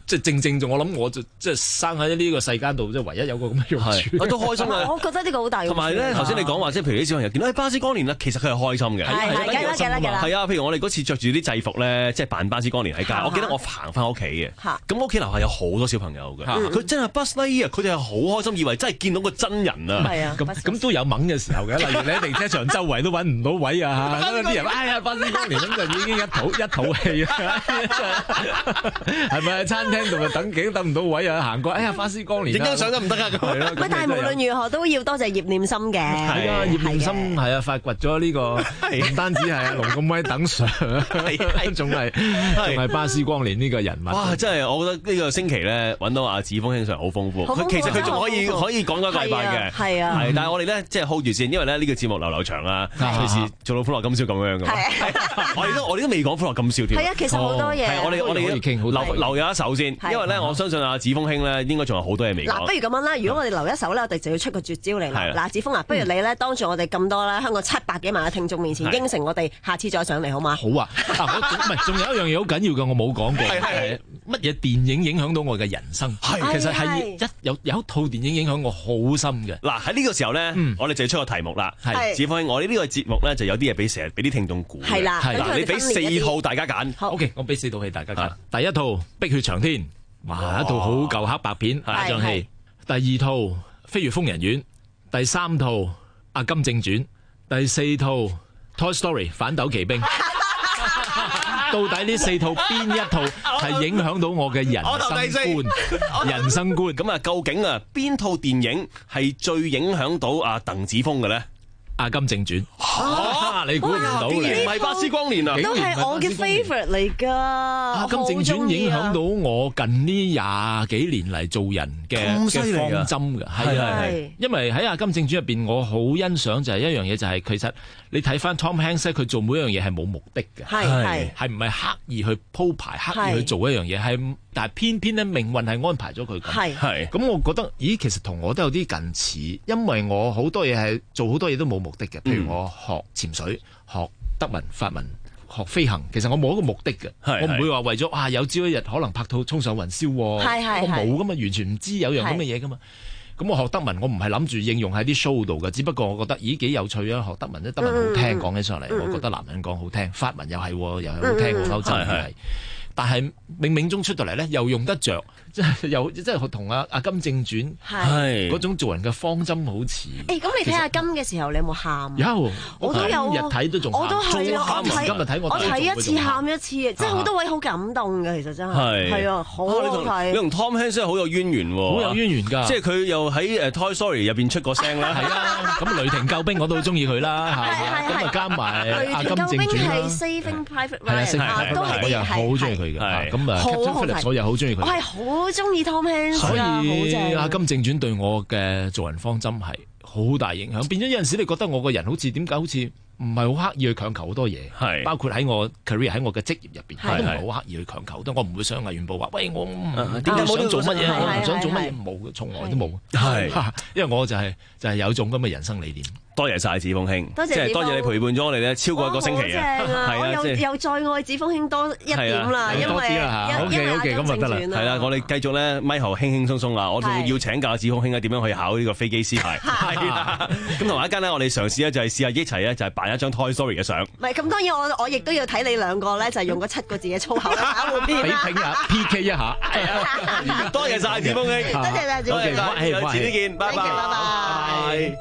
Speaker 18: 即係正正就我諗我就即係生喺呢個世間度，即係唯一有個咁嘅用處。
Speaker 19: 我都開心啊！
Speaker 8: 我覺得呢個好大用處。
Speaker 19: 同埋咧，頭先你講話即係譬如啲小朋友見到誒巴斯光年咧，其實佢係開心嘅。
Speaker 8: 係係梗啦梗啦梗啦。
Speaker 19: 係啊，譬如我哋嗰次着住啲制服咧，即係扮巴斯光年喺街，我記得我行翻屋企嘅。咁屋企樓下有好多小朋友嘅，佢真係 Buzz Lightyear，佢哋係好開心，以為真係見到個真人啊！
Speaker 8: 係啊，
Speaker 18: 咁咁都有懵嘅時候嘅，例如你喺地鐵場周圍都揾唔到位啊，啲人哎呀巴斯光年咁就已經一肚一肚氣啊，係咪喺餐廳度咪等幾等唔到位啊，行過哎呀巴斯光年，
Speaker 19: 影張相都唔得啊！
Speaker 8: 喂，但係無論如何都要多謝葉念琛嘅。
Speaker 18: 係啊，葉念琛係啊，發掘咗呢個唔單止係阿龍咁威等上，仲係仲係巴斯光年呢個人物。
Speaker 19: 哇！真係我覺得呢個星期咧揾到阿子峰兄上好豐富，佢其實佢仲可以可以講多一個禮拜嘅，
Speaker 8: 係啊，
Speaker 19: 係。但係我哋咧即係 hold 住先，因為咧呢個節目流流長啊，隨時做到歡樂今宵咁樣嘅。我哋都我哋都未講歡樂今宵添。
Speaker 8: 係啊，其實好多嘢。
Speaker 19: 係我哋我哋留留有一手先，因為咧我相信阿子峰兄咧應該仲有好多嘢未講。
Speaker 8: 嗱，不如咁樣啦，如果我哋留一手咧，我哋就要出個絕招嚟啦。嗱，子峰啊，不如你咧當住我哋咁多啦，香港七百幾萬嘅聽眾面前，應承我哋下次再上嚟好嗎？
Speaker 18: 好啊，唔係，仲有一樣嘢好緊要嘅，我冇講過，係乜嘢電影影響到我嘅人生？係其實係一有有一套電影影響我好深嘅。
Speaker 19: 嗱，喺呢個時候咧，我哋就要出個題目啦。係子峰兄，我哋呢個節目咧就有啲嘢俾成日俾啲聽眾估。
Speaker 8: 係啦，
Speaker 19: 嗱，你俾四套大家揀。
Speaker 18: O K，我俾四套戲大家揀。第一套《碧血長天》，哇，一套好舊黑白片打仗戲。第二套《飛越瘋人院》，第三套《阿甘正傳》，第四套《Toy Story》反斗奇兵。到底呢四套邊一套係影響到我嘅人生觀？人生觀
Speaker 19: 咁啊，究竟啊邊套電影係最影響到阿鄧子峰嘅咧？
Speaker 18: 阿甘正傳，你估唔到你
Speaker 19: 唔係巴斯光年啊，
Speaker 8: 都係我嘅 favourite 嚟㗎。
Speaker 18: 阿甘正傳影響到我近呢廿幾年嚟做人嘅嘅方針㗎，係啊係。因為喺阿甘正傳入邊，我好欣賞就係一樣嘢，就係其實你睇翻 Tom Hanks 佢做每一樣嘢係冇目的嘅，
Speaker 8: 係係
Speaker 18: 係唔係刻意去鋪排、刻意去做一樣嘢，係但係偏偏咧命運係安排咗佢咁，
Speaker 8: 係係。
Speaker 18: 咁我覺得，咦，其實同我都有啲近似，因為我好多嘢係做好多嘢都冇目的嘅，譬如我學潛水、學德文、法文、學飛行，其實我冇一個目的嘅，我唔會話為咗啊有朝一日可能拍套衝上雲霄，我冇噶嘛，完全唔知有樣咁嘅嘢噶嘛。咁我學德文，我唔係諗住應用喺啲 show 度嘅，只不過我覺得咦幾有趣啊！學德文咧，德文好聽，講起上嚟，我覺得男人講好聽，法文又係又係好聽，歐洲又係。但係冥冥中出到嚟咧，又用得着，即係又即係同阿阿甘正傳係嗰種做人嘅方針好似。
Speaker 8: 誒，咁你睇下金嘅時候，你有冇喊？
Speaker 18: 有，
Speaker 8: 我都有，
Speaker 18: 日睇都仲喊，
Speaker 8: 我都係啊！我睇
Speaker 18: 今日睇我
Speaker 8: 我睇一次喊一次，即係好多位好感動嘅，其實真係係啊，好好睇。
Speaker 19: 你同 Tom Hanks 好有淵源喎，
Speaker 18: 好有淵源㗎。
Speaker 19: 即係佢又喺誒 Toy Story 入邊出過聲啦，
Speaker 18: 係啦。咁雷霆救兵我都好中意佢啦，係咁啊加埋阿甘正傳啦。
Speaker 8: 係 Saving Private Ryan，都係
Speaker 18: 我又好中意佢嘅，咁啊。我又好中意佢，
Speaker 8: 我係好中意 Tom Hanks，
Speaker 18: 所以阿甘正傳對我嘅做人方針係好大影響。變咗有陣時，你覺得我個人好似點解好似唔係好刻意去強求好多嘢，係包括喺我 career 喺我嘅職業入邊，都唔係好刻意去強求好多。我唔會上藝員部話，喂，我點解想做乜嘢？我唔想做乜嘢，冇，從來都冇。係，因為我就係就係有種咁嘅人生理念。
Speaker 19: 多謝晒子峰兄，
Speaker 8: 多謝，
Speaker 19: 即係多謝你陪伴咗我哋咧超過一個星期啊！
Speaker 8: 係啊，又又再愛子峰兄多一點啦，因為
Speaker 18: 多啲啦嚇，OK OK 咁就得啦。
Speaker 19: 係啦，我哋繼續咧，咪後輕輕鬆鬆啦，我仲要請教子峰兄咧點樣去考呢個飛機師牌。係啦，咁同埋一間咧，我哋嘗試咧就係試下一齊咧就係扮一張 Toy Story 嘅相。
Speaker 8: 唔係，咁當然我我亦都要睇你兩個咧，就係用嗰七個字嘅粗口打互片啦。
Speaker 18: 比拼下 P K 一下。係
Speaker 8: 啊，
Speaker 19: 多謝晒子峰兄，
Speaker 8: 多謝晒子峰兄，
Speaker 19: 遲啲見，拜拜，拜拜。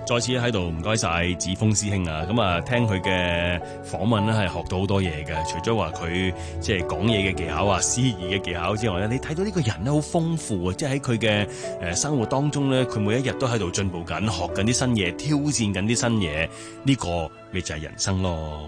Speaker 3: 再次喺度唔該晒子峰師兄啊！咁啊，聽佢嘅訪問咧，係學到好多嘢嘅。除咗話佢即係講嘢嘅技巧啊、司儀嘅技巧之外咧，你睇到呢個人咧好豐富啊！即係喺佢嘅誒生活當中咧，佢每一日都喺度進步緊，學緊啲新嘢，挑戰緊啲新嘢。呢個咪就係人生咯。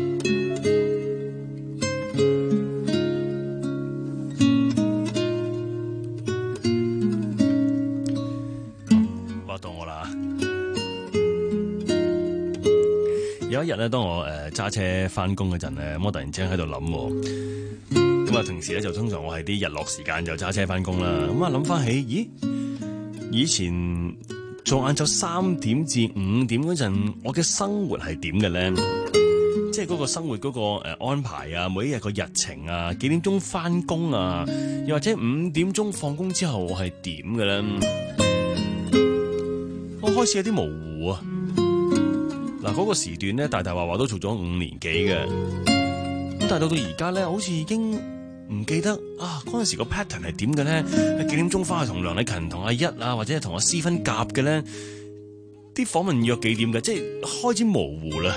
Speaker 3: 有一日咧，當我誒揸車翻工嗰陣咧，咁我突然之間喺度諗，咁啊平時咧就通常我係啲日落時間就揸車翻工啦。咁啊諗翻起，咦，以前做晏晝三點至五點嗰陣，我嘅生活係點嘅咧？即係嗰個生活嗰個誒安排啊，每一日個日程啊，幾點鐘翻工啊，又或者五點鐘放工之後我係點嘅咧？我開始有啲模糊啊！嗱，嗰個時段咧，大大話話都做咗五年幾嘅，咁但係到到而家咧，好似已經唔記得啊嗰陣時個 pattern 係點嘅咧？幾點鐘翻去同梁禮勤、同阿一啊，或者係同阿思芬夾嘅咧？啲訪問約幾點嘅？即係開始模糊啦，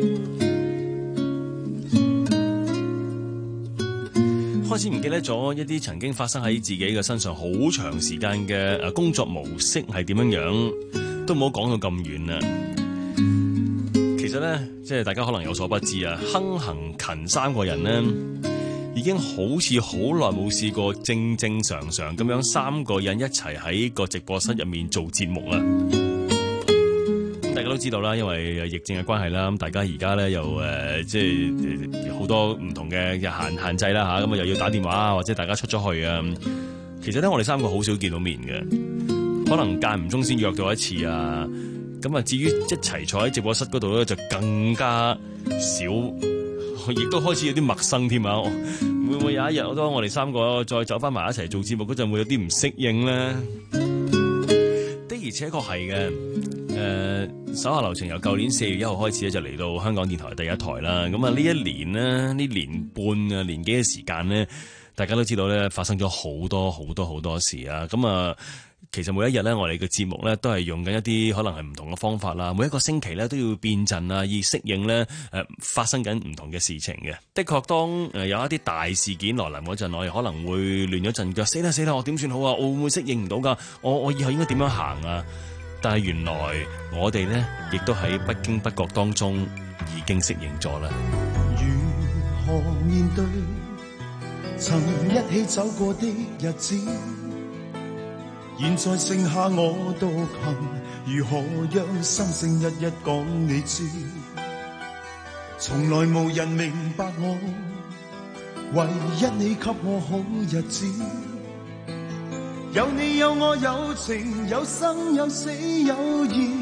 Speaker 3: 開始唔記得咗一啲曾經發生喺自己嘅身上好長時間嘅誒工作模式係點樣樣，都唔好講到咁遠啦。其實咧，即係大家可能有所不知啊，亨、行、勤三個人咧，已經好似好耐冇試過正正常常咁樣三個人一齊喺個直播室入面做節目啦。咁大家都知道啦，因為疫症嘅關係啦，咁大家而家咧又誒、呃，即係好多唔同嘅限限制啦吓，咁啊又要打電話啊，或者大家出咗去啊。其實咧，我哋三個好少見到面嘅，可能間唔中先約到一次啊。咁啊，至於一齊坐喺直播室嗰度咧，就更加少，亦都開始有啲陌生添啊！會唔會有一日，當我哋三個再走翻埋一齊做節目嗰陣，會有啲唔適應咧？的而且確係嘅。誒、呃，手下留情由舊年四月一號開始咧，就嚟到香港電台第一台啦。咁啊，呢一年咧，呢年半啊，年幾嘅時間咧，大家都知道咧，發生咗好多好多好多事啊！咁啊〜其實每一日咧，我哋嘅節目咧都係用緊一啲可能係唔同嘅方法啦。每一個星期咧都要變陣啊，以適應咧誒發生緊唔同嘅事情嘅。的確，當誒有一啲大事件來臨嗰陣，我哋可能會亂咗陣腳，死啦死啦，我點算好啊？我會唔會適應唔到㗎？我我以後應該點樣行啊？但係原來我哋咧亦都喺不經不覺當中已經適應咗啦。
Speaker 9: 如何面對曾一起走過的日子？現在剩下我獨行，如何讓心聲一一講你知？從來無人明白我，唯一你給我好日子。有你有我有情有生有死有義，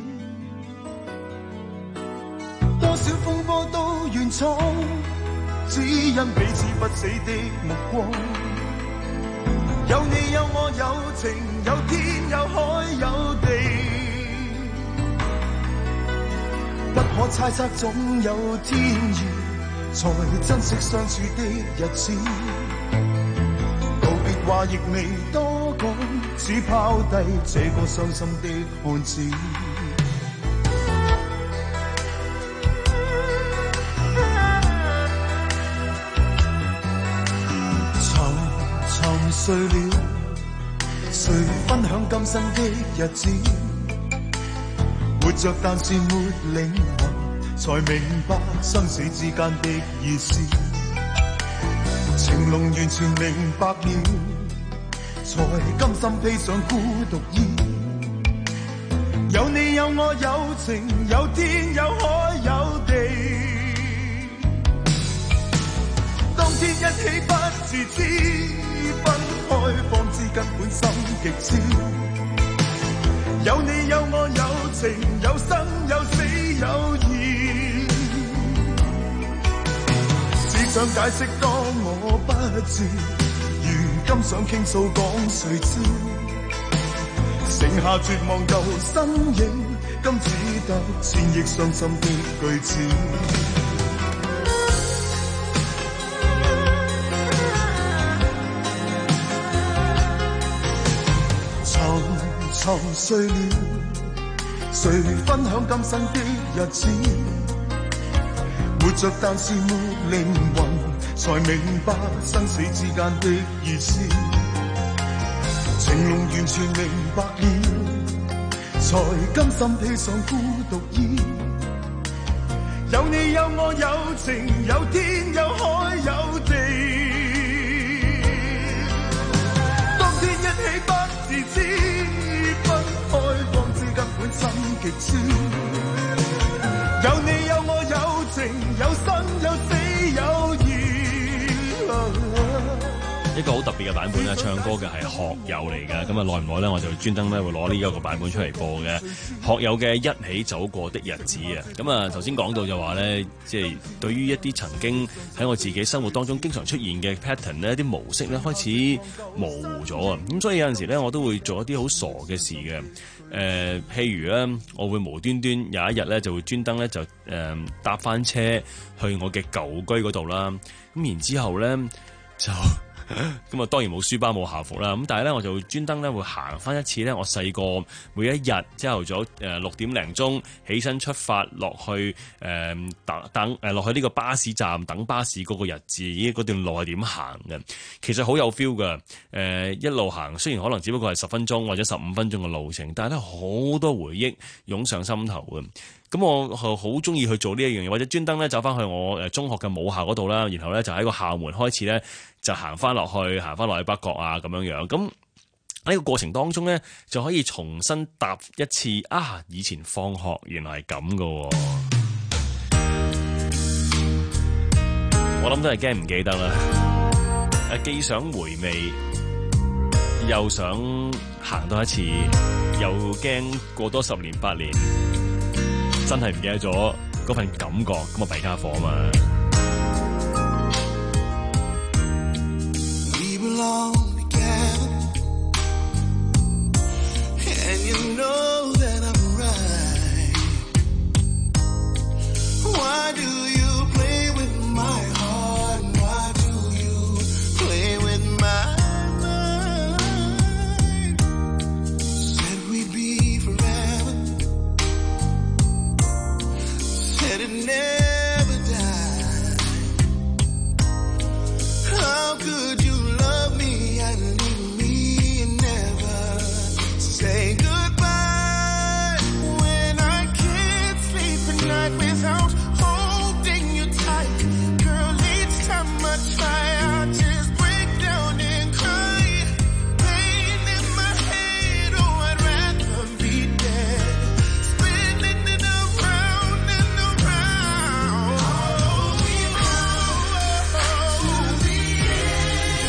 Speaker 9: 多少風波都願闖，只因彼此不死的目光。有你有我有情有天有海有地，不可猜測總有天意，才珍惜相處的日子。告別話亦未多講，只拋低這個傷心的漢子。碎了，誰分享今生的日子？活着但是沒靈魂，才明白生死之間的意思。情濃完全明白了，才甘心披上孤獨衣。有你有我有情有天有海有地，當天一起不自知，分開方知根本心極痴。有你有我有情有生有死有義，只想解釋當我不知，如今想傾訴講誰知？剩下絕望舊身影，今只得千億傷心的句子。沉沉睡了，誰誰分享今生的日子？活着但是沒靈魂，才明白生死之間的意思。情濃完全明白了，才甘心披上孤獨衣。有你有我有情有天有海有地，當天一起不自知，分開光知根本心極痴。有你有我有情有生有死有義。
Speaker 3: 一個好特別嘅版本咧，唱歌嘅係學友嚟㗎。咁啊，耐唔耐咧，我就專登咧會攞呢一個版本出嚟播嘅。學友嘅一起走過的日子啊。咁啊，頭先講到就話咧，即係對於一啲曾經喺我自己生活當中經常出現嘅 pattern 咧，一啲模式咧開始模糊咗啊。咁所以有陣時咧，我都會做一啲好傻嘅事嘅。誒、呃，譬如咧，我會無端端有一日咧，就會專登咧就誒、呃、搭翻車去我嘅舊居嗰度啦。咁然之後咧就。咁啊，當然冇書包冇校服啦。咁但係咧，我就會專登咧會行翻一次咧。我細個每一日朝頭早誒六點零鐘起身出發落去誒、呃、等等誒落去呢個巴士站等巴士嗰個日子，嗰段路係點行嘅？其實好有 feel 㗎。誒、呃、一路行，雖然可能只不過係十分鐘或者十五分鐘嘅路程，但係咧好多回憶湧上心頭嘅。咁我好中意去做呢一樣嘢，或者專登咧走翻去我誒中學嘅母校嗰度啦，然後咧就喺個校門開始咧就行翻落去，行翻落去北角啊咁樣樣。咁喺個過程當中咧，就可以重新搭一次啊！以前放學原來係咁噶，我諗都係驚唔記得啦。誒，既想回味，又想行多一次，又驚過多十年八年。真係唔記得咗嗰份感覺，咁啊弊家伙啊嘛。We belong together, and you know that I'm right. Why do you play with my heart? Why do you play with my mind? Said we'd be forever. Said it never died. How could you love me and leave me and never say goodbye? When I can't sleep at night without holding you tight, girl, each time I try, I just break down and cry. Pain in my head, oh, I'd rather be dead. Spinning it around and around. Oh, we know to the end.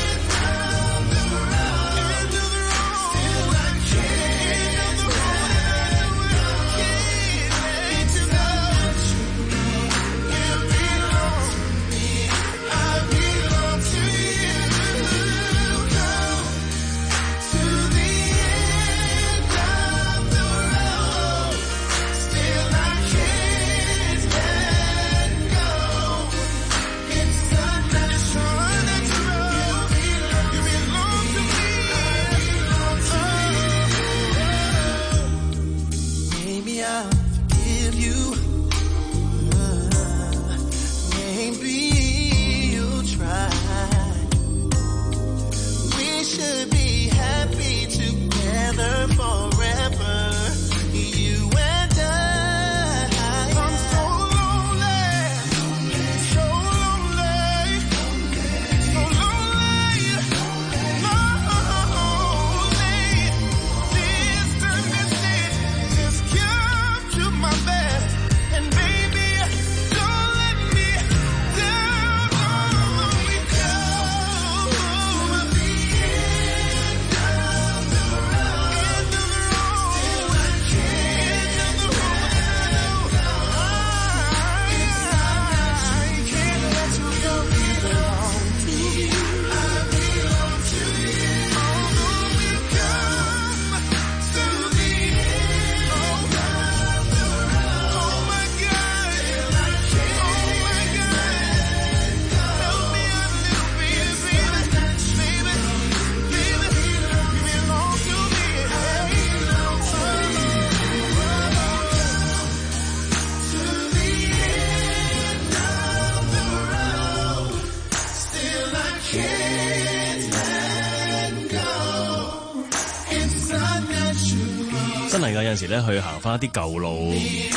Speaker 3: 真係㗎，有陣時咧去行翻一啲舊路，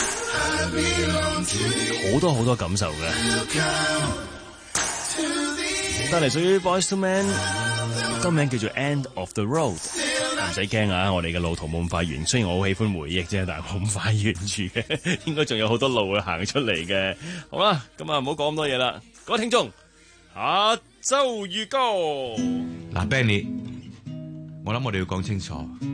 Speaker 3: 好多好多感受嘅。帶嚟屬於 Boyz II Men，歌名叫做 End of the Road。唔使驚啊，我哋嘅路途冇咁快完。雖然我好喜歡回憶啫，但係冇咁快完住嘅，應該仲有好多路去行出嚟嘅。好啦，咁啊唔好講咁多嘢啦。各位聽眾，下周預告。
Speaker 4: 嗱 ，Benny， 我諗我哋要講清楚。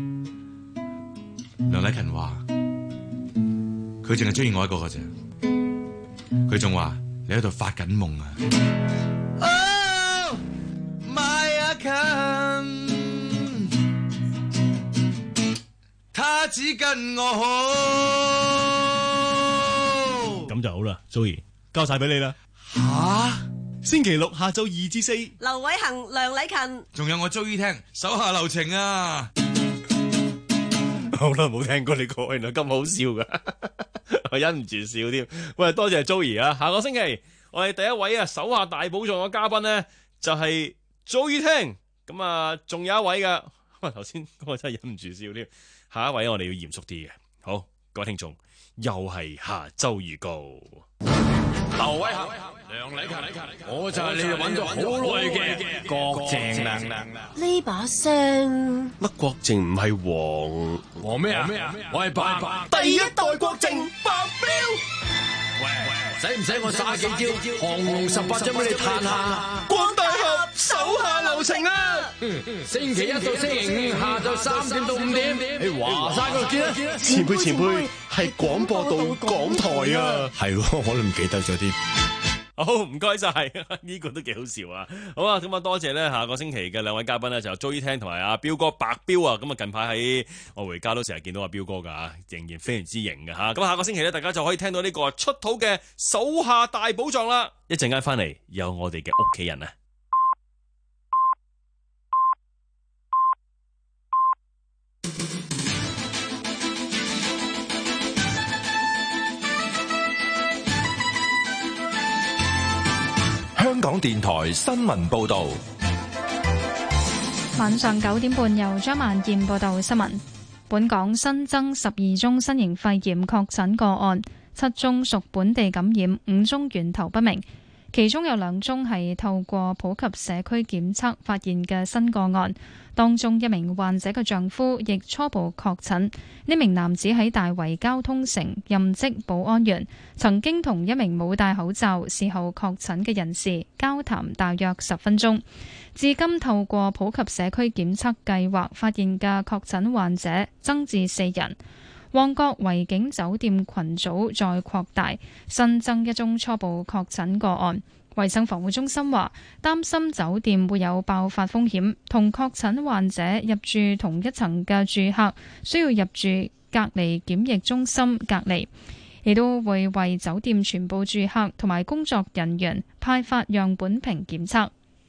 Speaker 4: 梁禮勤話佢淨係中意我一個嘅啫，佢仲話你喺度發緊夢啊！
Speaker 9: Oh my 阿勤，他只跟我好，
Speaker 3: 咁就好啦 ，Zoe 交晒俾你啦。
Speaker 4: 吓，
Speaker 3: 星期六下晝二至四，
Speaker 15: 劉偉恒、梁禮勤，
Speaker 4: 仲有我 Zoe 聽手下留情啊！
Speaker 3: 好耐冇聽過你講，原來咁好笑噶，我忍唔住笑添。喂，多謝 Zoe 啊！下個星期我哋第一位啊手下大寶藏嘅嘉賓咧，就係 Zoe 聽。咁啊，仲有一位噶，喂，頭先我真係忍唔住笑添。下一位我哋要嚴肅啲嘅。好，各位聽眾，又係下周預告。
Speaker 18: 劉偉恒、梁禮勤，我就係你哋揾咗好耐嘅郭靖啦。
Speaker 15: 呢把聲
Speaker 3: 乜郭靖唔係黃
Speaker 18: 黃咩啊？我係白白
Speaker 15: 第一代郭靖白彪。
Speaker 18: 喂，使唔使我耍幾招降龍十八掌俾你嘆下？
Speaker 9: 光大俠手下留情啊！
Speaker 18: 星期一到星期五下晝三點到五點，喺華山嗰度見啦。
Speaker 3: 前輩前輩係廣播道港台啊，
Speaker 19: 係喎，我都唔記得咗啲。
Speaker 3: 好，唔該晒，呢個都幾好笑啊！好啊，咁啊多謝咧，下個星期嘅兩位嘉賓咧就 Zoe 聽同埋阿彪哥白彪啊！咁啊近排喺我回家都成日見到阿彪哥噶，仍然非常之型嘅吓。咁下個星期咧，大家就可以聽到呢個出土嘅手下大寶藏啦！一陣間翻嚟有我哋嘅屋企人啊！
Speaker 4: 香港電台新聞報道，
Speaker 1: 晚上九點半由張萬燕報道新聞。本港新增十二宗新型肺炎確診個案，七宗屬本地感染，五宗源頭不明。其中有兩宗係透過普及社區檢測發現嘅新個案，當中一名患者嘅丈夫亦初步確診。呢名男子喺大圍交通城任職保安員，曾經同一名冇戴口罩事後確診嘅人士交談大約十分鐘。至今透過普及社區檢測計劃發現嘅確診患者增至四人。旺角維景酒店群組再擴大，新增一宗初步確診個案。衛生防護中心話，擔心酒店會有爆發風險，同確診患者入住同一層嘅住客需要入住隔離檢疫中心隔離，亦都會為酒店全部住客同埋工作人員派發樣本瓶檢測。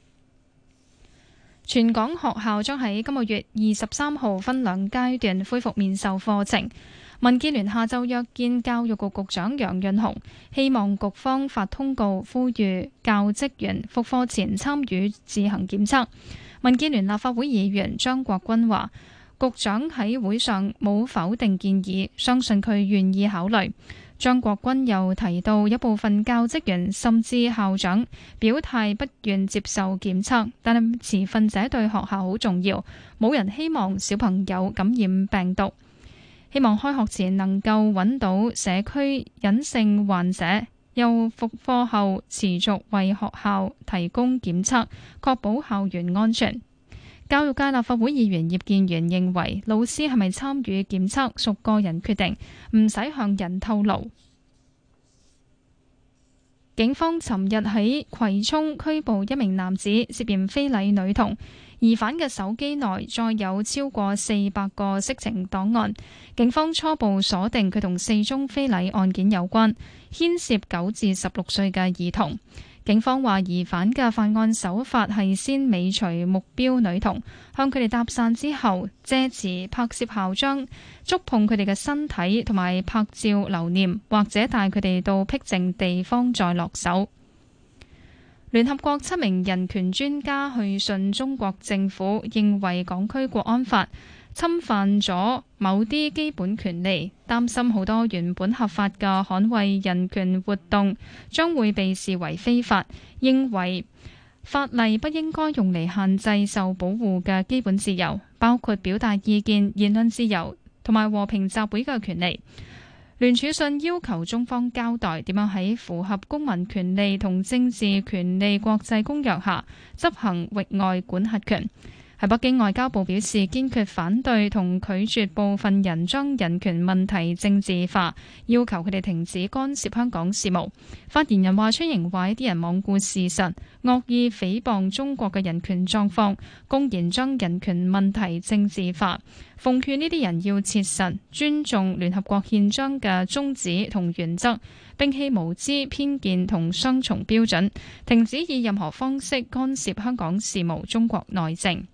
Speaker 1: 全港學校將喺今個月二十三號分兩階段恢復面授課程。民建聯下晝約見教育局局長楊潤雄，希望局方發通告呼籲教職員復課前參與自行檢測。民建聯立法會議員張國軍話，局長喺會上冇否定建議，相信佢願意考慮。張國軍又提到，一部分教職員甚至校長表態不願接受檢測，但係持份者對學校好重要，冇人希望小朋友感染病毒。希望開學前能夠揾到社區隱性患者，又復課後持續為學校提供檢測，確保校園安全。教育界立法會議員葉建源認為，老師係咪參與檢測屬個人決定，唔使向人透露。警方尋日喺葵涌拘捕一名男子，涉嫌非禮女童。疑犯嘅手機內再有超過四百個色情檔案，警方初步鎖定佢同四宗非禮案件有關，牽涉九至十六歲嘅兒童。警方話疑犯嘅犯案手法係先尾隨目標女童，向佢哋搭訕之後，借詞拍攝校章，觸碰佢哋嘅身體同埋拍照留念，或者帶佢哋到僻靜地方再落手。 聯合國七名人權專家去信中國政府，認為港區國安法侵犯咗某啲基本權利，擔心好多原本合法嘅捍衛人權活動將會被視為非法，認為法例不應該用嚟限制受保護嘅基本自由，包括表達意見、言論自由同埋和平集會嘅權利。聯署信要求中方交代點樣喺符合公民權利同政治權利國際公約下執行域外管轄權。喺北京，外交部表示堅決反對同拒絕部分人將人權問題政治化，要求佢哋停止干涉香港事務。發言人華春瑩話：啲人罔顧事實，惡意誹謗中國嘅人權狀況，公然將人權問題政治化。奉勸呢啲人要切實尊重聯合國憲章嘅宗旨同原則，摒棄無知、偏見同雙重標準，停止以任何方式干涉香港事務、中國內政。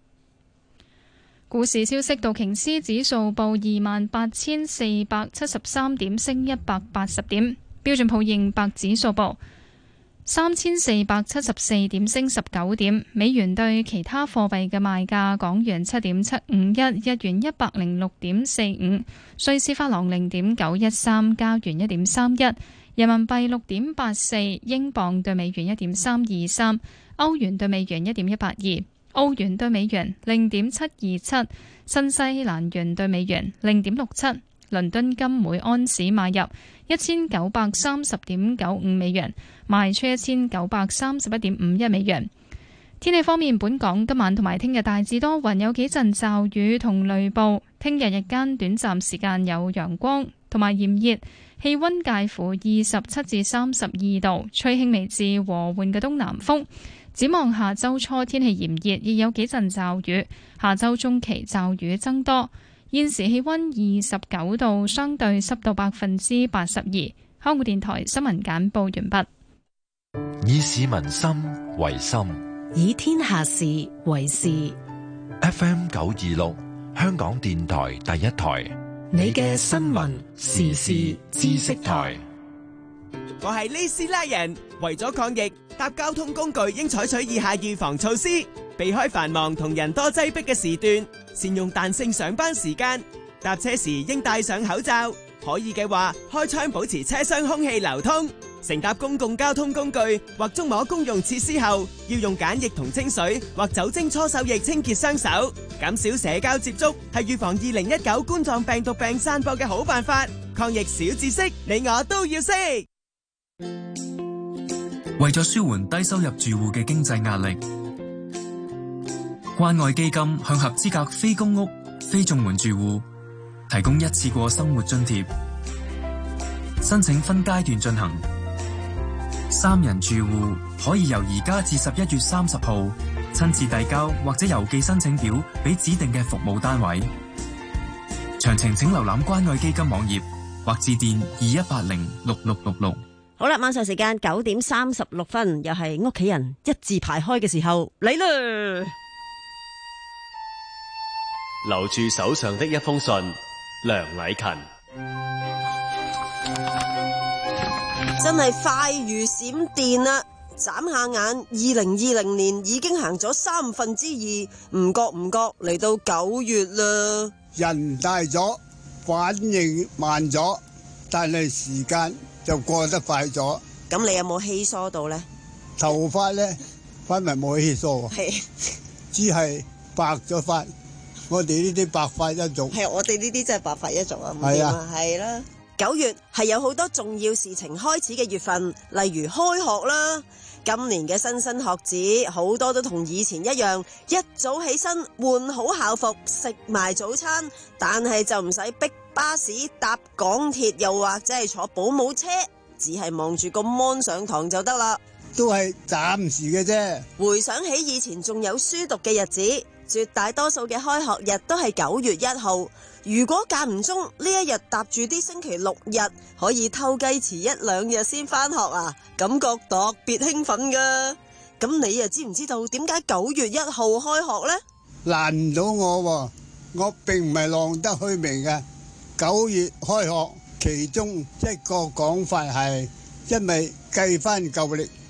Speaker 1: 股市消息，道瓊斯指數報二萬八千四百七十三點，升一百八十點；標準普爾五百指數報三千四百七十四點，升十九點。美元對其他貨幣嘅賣價：港元七點七五一，日元一百零六點四五，瑞士法郎零點九一三，加元一點三一，人民幣六點八四，英鎊對美元一點三二三，歐元對美元一點一八二。澳元對美元零點七二七，新西蘭元對美元零點六七，倫敦金每安士買入一千九百三十點九五美元，賣出一千九百三十一點五一美元。天氣方面，本港今晚同埋聽日大致多雲，有幾陣驟雨同雷暴。聽日日間短暫時間有陽光同埋炎熱，氣溫介乎二十七至三十二度，吹輕微至和緩嘅東南風。展望下周初天氣炎熱，亦有幾陣驟雨。下周中期驟雨增多。現時氣溫二十九度，相對濕度百分之八十二。香港電台新聞簡報完畢。
Speaker 5: 以市民心為心，
Speaker 22: 以天下事為事。
Speaker 5: F M 九二六，香港電台第一台，
Speaker 22: 你嘅新聞時事知識台。
Speaker 6: 我係李斯拉人，為咗抗疫，搭交通工具應採取以下預防措施：避開繁忙同人多擠迫嘅時段，善用彈性上班時間，搭車時應戴上口罩，可以嘅話開窗保持車廂空氣流通。乘搭公共交通工具或觸摸公用設施後，要用梘液同清水或酒精搓手液清潔雙手。減少社交接觸係預防二零一九冠狀病毒病散播嘅好辦法。抗疫小知識，你我都要識。
Speaker 10: 為咗舒緩低收入住戶嘅經濟壓力，關愛基金向合資格非公屋、非綜援住戶提供一次過生活津貼，申請分階段進行。三人住戶可以由而家至十一月三十號親自遞交或者郵寄申請表俾指定嘅服務單位。詳情請瀏覽關愛基金網頁或致電二一八零六六六六。
Speaker 8: 好啦，晚上時間九點三十六分，又係屋企人一字排開嘅時候，嚟啦！
Speaker 7: 留住手上的一封信，梁禮勤。
Speaker 15: 真係快如閃電啊！眨下眼，二零二零年已經行咗三分之二，唔覺唔覺嚟到九月啦。
Speaker 12: 人大咗，反應慢咗，但係時間就過得快咗。
Speaker 15: 咁你有冇稀疏到呢？
Speaker 12: 頭髮咧，反為冇稀疏，
Speaker 15: 係
Speaker 12: 只係白咗髮。我哋呢啲白髮一族，
Speaker 15: 係我哋呢啲真係白髮一族啊！
Speaker 12: 係啊，
Speaker 15: 係啦。九月係有好多重要事情開始嘅月份，例如開學啦。今年嘅新生學子好多都同以前一樣，一早起身換好校服，食埋早餐，但係就唔使逼巴士、搭港鐵，又或者係坐保姆車，只係望住個 mon 上堂就得啦。
Speaker 12: 都係暫時嘅啫。
Speaker 15: 回想起以前仲有書讀嘅日子，絕大多數嘅開學日都係九月一號。如果間唔中呢一日搭住啲星期六日，可以偷雞遲一兩日先返學啊，感覺特別興奮噶。咁你又知唔知道點解九月一號開學呢？
Speaker 12: 難唔到我，我並唔係浪得虛名嘅。九月開學，其中一個講法係因為計翻舊曆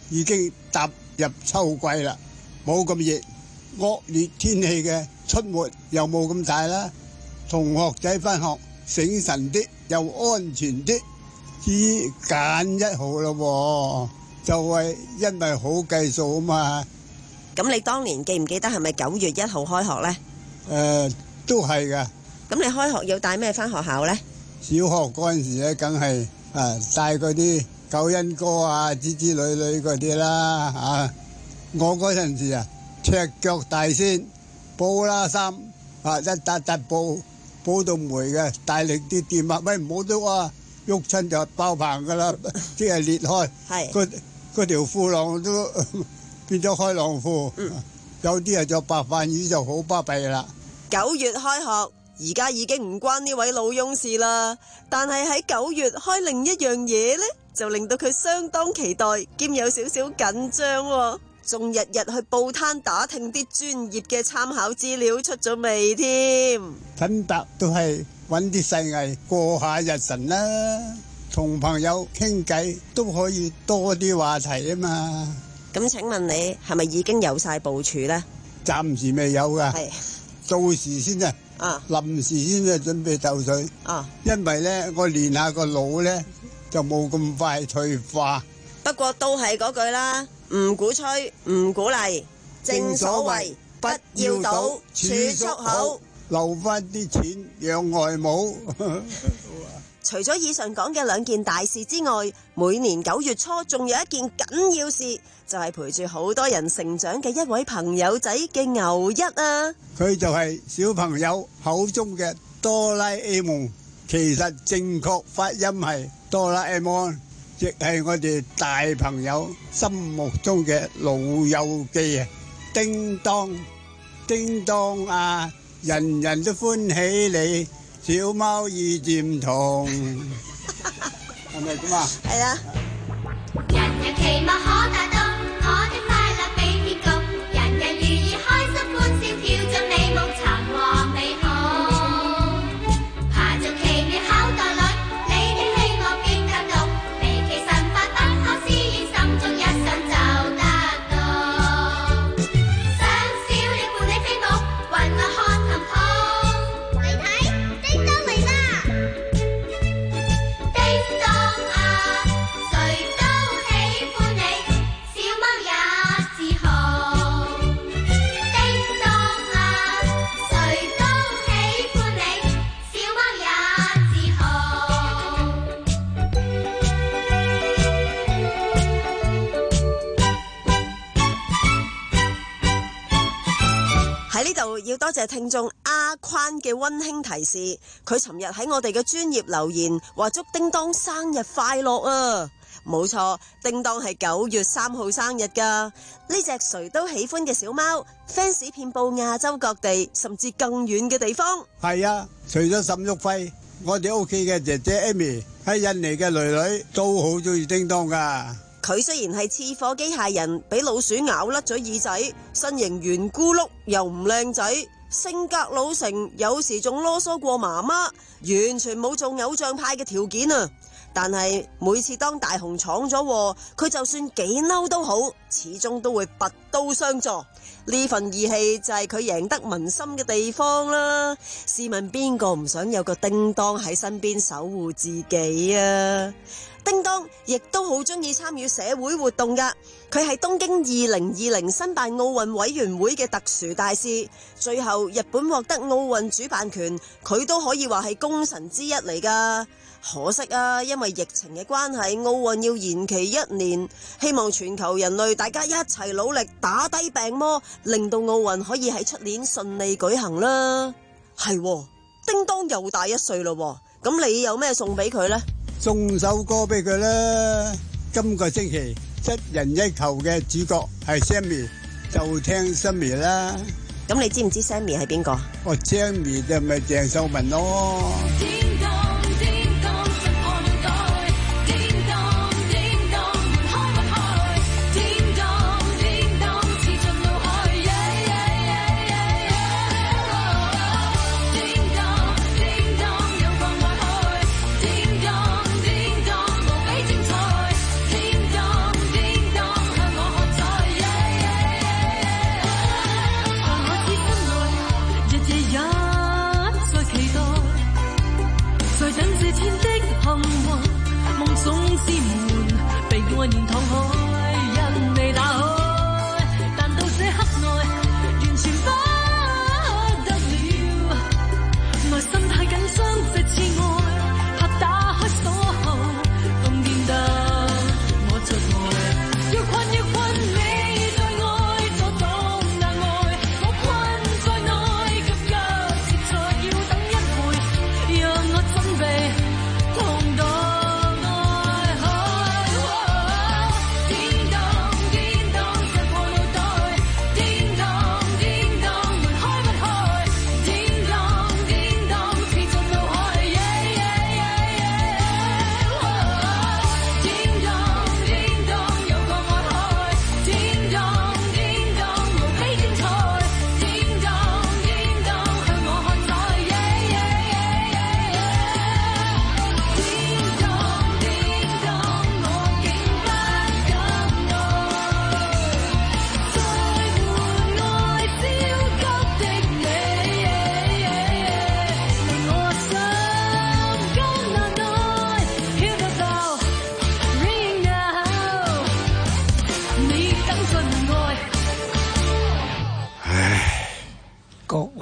Speaker 12: 已經踏入秋季啦，冇咁熱，惡劣天氣嘅出沒又冇咁大啦。同學仔返學醒神啲又安全啲，至於揀一號咯，就係因為好計數啊嘛。
Speaker 8: 咁你當年記唔記得係咪九月一號開學呢？
Speaker 12: 誒、呃，都係噶。
Speaker 8: 咁你開學要帶咩返學校呢？
Speaker 12: 小學嗰陣時咧，梗係誒帶嗰啲九恩歌啊、之之類類嗰啲啦嚇。我嗰陣時啊，赤腳大仙，布拉衫啊，一笪笪布布到霉嘅，大力啲掂啊，喂唔好喐啊，喐親就爆棚噶啦，即係裂開。係。嗰嗰條褲浪都變咗開浪褲。嗯。有啲係着白飯魚就好巴閉啦。
Speaker 8: 九月開學。而家已經唔關呢位老翁事啦，但係喺九月開另一樣嘢呢，就令到佢相當期待，兼有少少緊張喎，仲日日去報攤打聽啲專業嘅參考資料出咗未添。
Speaker 12: 陳伯都係揾啲細藝過下日神啦，同朋友傾偈都可以多啲話題啊嘛。
Speaker 8: 咁請問你係咪已經有晒部署呢？
Speaker 12: 暫時未有噶，
Speaker 8: 係
Speaker 12: 到時先啊。啊！臨時先至準備就緒啊！因為咧，我練下個腦咧，就冇咁快退化。
Speaker 8: 不過都係嗰句啦，唔鼓吹，唔鼓勵。正所謂不要賭，儲蓄好，
Speaker 12: 留翻啲錢養外母。
Speaker 8: 除咗以上講嘅兩件大事之外，每年九月初仲有一件緊要事，就係陪住好多人成長嘅一位朋友仔嘅牛一啊！
Speaker 12: 佢就係小朋友口中嘅哆啦 A 夢，其實正確發音係哆啦 A 夢，亦係我哋大朋友心目中嘅老友記啊！叮當，叮當啊，人人都歡喜你。小貓與漸同，係咪咁啊？
Speaker 8: 係啊！
Speaker 13: 人人期望可達到，我的快樂比天高，人人如意開心歡笑，跳進美夢尋和美好。爬進奇妙口袋裏，你的希望變得到，離奇神法等候試驗，心中一想就得到。想小鳥伴你飛舞，雲外看琴譜。
Speaker 8: 喺呢度要多謝聽眾阿寬嘅溫馨提示，佢尋日喺我哋嘅專頁留言，話祝叮當生日快樂啊！冇錯，叮當係九月三號生日噶。呢隻誰都喜歡嘅小貓 ，fans 遍佈亞洲各地，甚至更遠嘅地方。
Speaker 12: 係啊，除咗沈旭輝，我哋屋企嘅姐姐 Amy 喺印尼嘅女女都好中意叮當噶。
Speaker 8: 佢雖然係次貨機械人，俾老鼠咬甩咗耳仔，身形圓咕碌又唔靚仔，性格老成，有時仲囉嗦過媽媽，完全冇做偶像派嘅條件啊！但係每次當大雄闖咗禍，佢就算幾嬲都好，始終都會拔刀相助。呢份義氣就係佢贏得民心嘅地方啦。試問邊個唔想有個叮當喺身邊守護自己啊？叮當亦都好中意參與社會活動噶，佢係東京二零二零申辦奧運委員會嘅特殊大使，最後日本獲得奧運主辦權，佢都可以話係功臣之一嚟噶。可惜啊，因為疫情嘅關係，奧運要延期一年，希望全球人類大家一齊努力打低病魔，令到奧運可以喺出年順利舉行啦。係喎，叮當又大一歲咯，咁你有咩送俾佢呢？
Speaker 12: 送首歌俾佢啦！今個星期一人一球嘅主角係 Sammy， 就聽 Sammy 啦。
Speaker 8: 咁你知唔知 Sammy 係邊個？
Speaker 12: 哦 Sammy 就咪鄭秀文咯。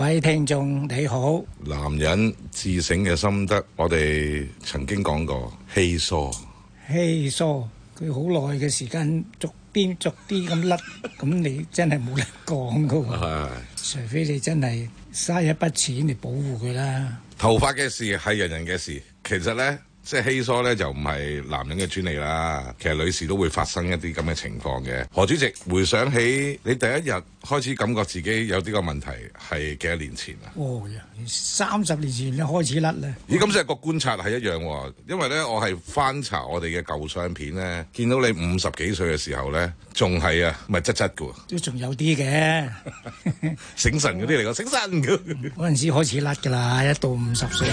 Speaker 11: 位聽眾你好。
Speaker 14: 男人自省嘅心得，我哋曾經講過稀疏。
Speaker 11: 稀疏，佢好耐嘅時間逐啲逐啲咁甩，咁你真係冇得講噶喎。除非你真係嘥一筆錢嚟保護佢啦。
Speaker 14: 頭髮嘅事係人人嘅事，其實呢。即係稀疏咧，就唔係男人嘅專利啦。其實女士都會發生一啲咁嘅情況嘅。何主席回想起你第一日開始感覺自己有呢個問題係幾多年前啊？
Speaker 11: 哦，三十年前你開始甩啦。
Speaker 14: 咦，咁即係個觀察係一樣喎。因為咧，我係翻查我哋嘅舊相片咧，見到你五十幾歲嘅時候咧，仲係啊，咪質質嘅喎。
Speaker 11: 都仲有啲嘅，
Speaker 14: 醒神嗰啲嚟講，醒神嘅。
Speaker 11: 嗰陣時開始甩㗎啦，一到五十歲。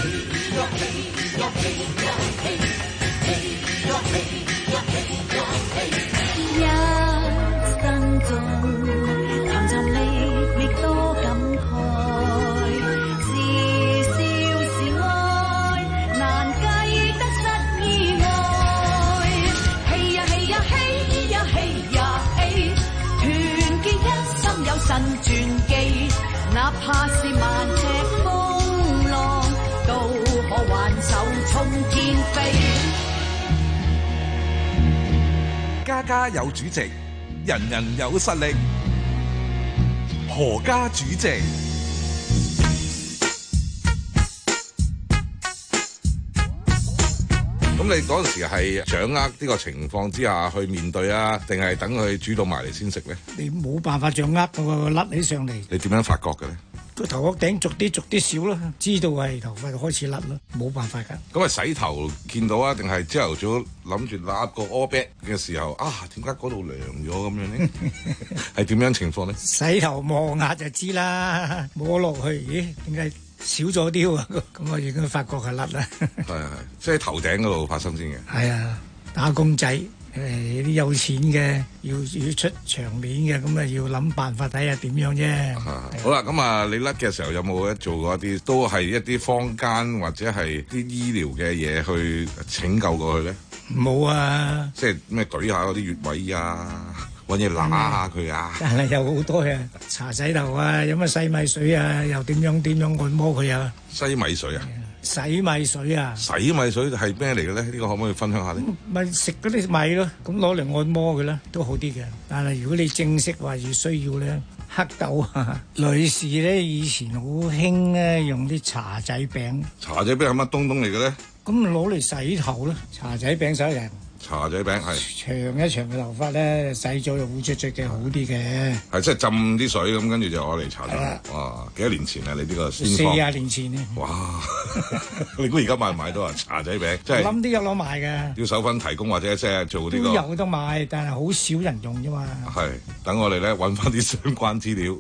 Speaker 2: 哪怕是萬尺風浪，都可挽手衝天飛。
Speaker 17: 家家有主席，人人有實力。何家主席。
Speaker 14: 咁你嗰陣時係掌握呢個情況之下去面對啊，定係等佢煮到埋嚟先食咧？
Speaker 11: 你冇辦法掌握個甩起上嚟。
Speaker 14: 你點樣發覺嘅咧？
Speaker 11: 個頭殼頂逐啲逐啲少咯，知道係頭髮開始甩咯，冇辦法㗎。
Speaker 14: 咁係洗頭見到啊，定係朝頭早諗住揦個 all back 嘅時候啊？點解嗰度涼咗咁樣咧？係點樣情況咧？
Speaker 11: 洗頭望下就知啦，摸落去，咦？點解少咗啲喎？咁我已經發覺係甩啦。
Speaker 14: 係係，即係頭頂嗰度發生先嘅。
Speaker 11: 係啊，打工仔。誒啲有錢嘅要要出場面嘅，咁啊要諗辦法睇下點樣啫。
Speaker 14: 好啦，咁啊你甩嘅時候有冇做過一啲都係一啲坊間或者係啲醫療嘅嘢去拯救過去咧？
Speaker 11: 冇啊！
Speaker 14: 即係咩舉下嗰啲穴位啊，揾嘢揦下佢啊。
Speaker 11: 但係有好多嘅搽洗頭啊，飲乜西米水啊，又點樣點樣按摩佢啊？
Speaker 14: 西米水啊？
Speaker 11: 洗米水啊！
Speaker 14: 洗米水係咩嚟嘅咧？呢個可唔可以分享下咧？
Speaker 11: 咪食嗰啲米咯，咁攞嚟按摩嘅啦，都好啲嘅。但係如果你正式話要需要咧，黑豆啊，女士咧以前好興咧用啲茶仔餅。
Speaker 14: 茶仔餅係乜東東嚟嘅咧？
Speaker 11: 咁攞嚟洗頭咯，茶仔餅洗人。
Speaker 14: 茶仔餅係
Speaker 11: 長一長嘅頭髮咧，洗咗就會出出嘅好啲嘅。
Speaker 14: 係即係浸啲水咁，跟住就攞嚟搽頭。哇！幾多年前啊？你呢個先
Speaker 11: 四廿年前咧。
Speaker 14: 哇！你估而家買唔買到啊？茶仔餅即係
Speaker 11: 諗啲有攞賣嘅。
Speaker 14: 要手份提供或者即係做呢個
Speaker 11: 都有得賣，但係好少人用啫嘛。
Speaker 14: 係等我哋咧揾翻啲相關資料。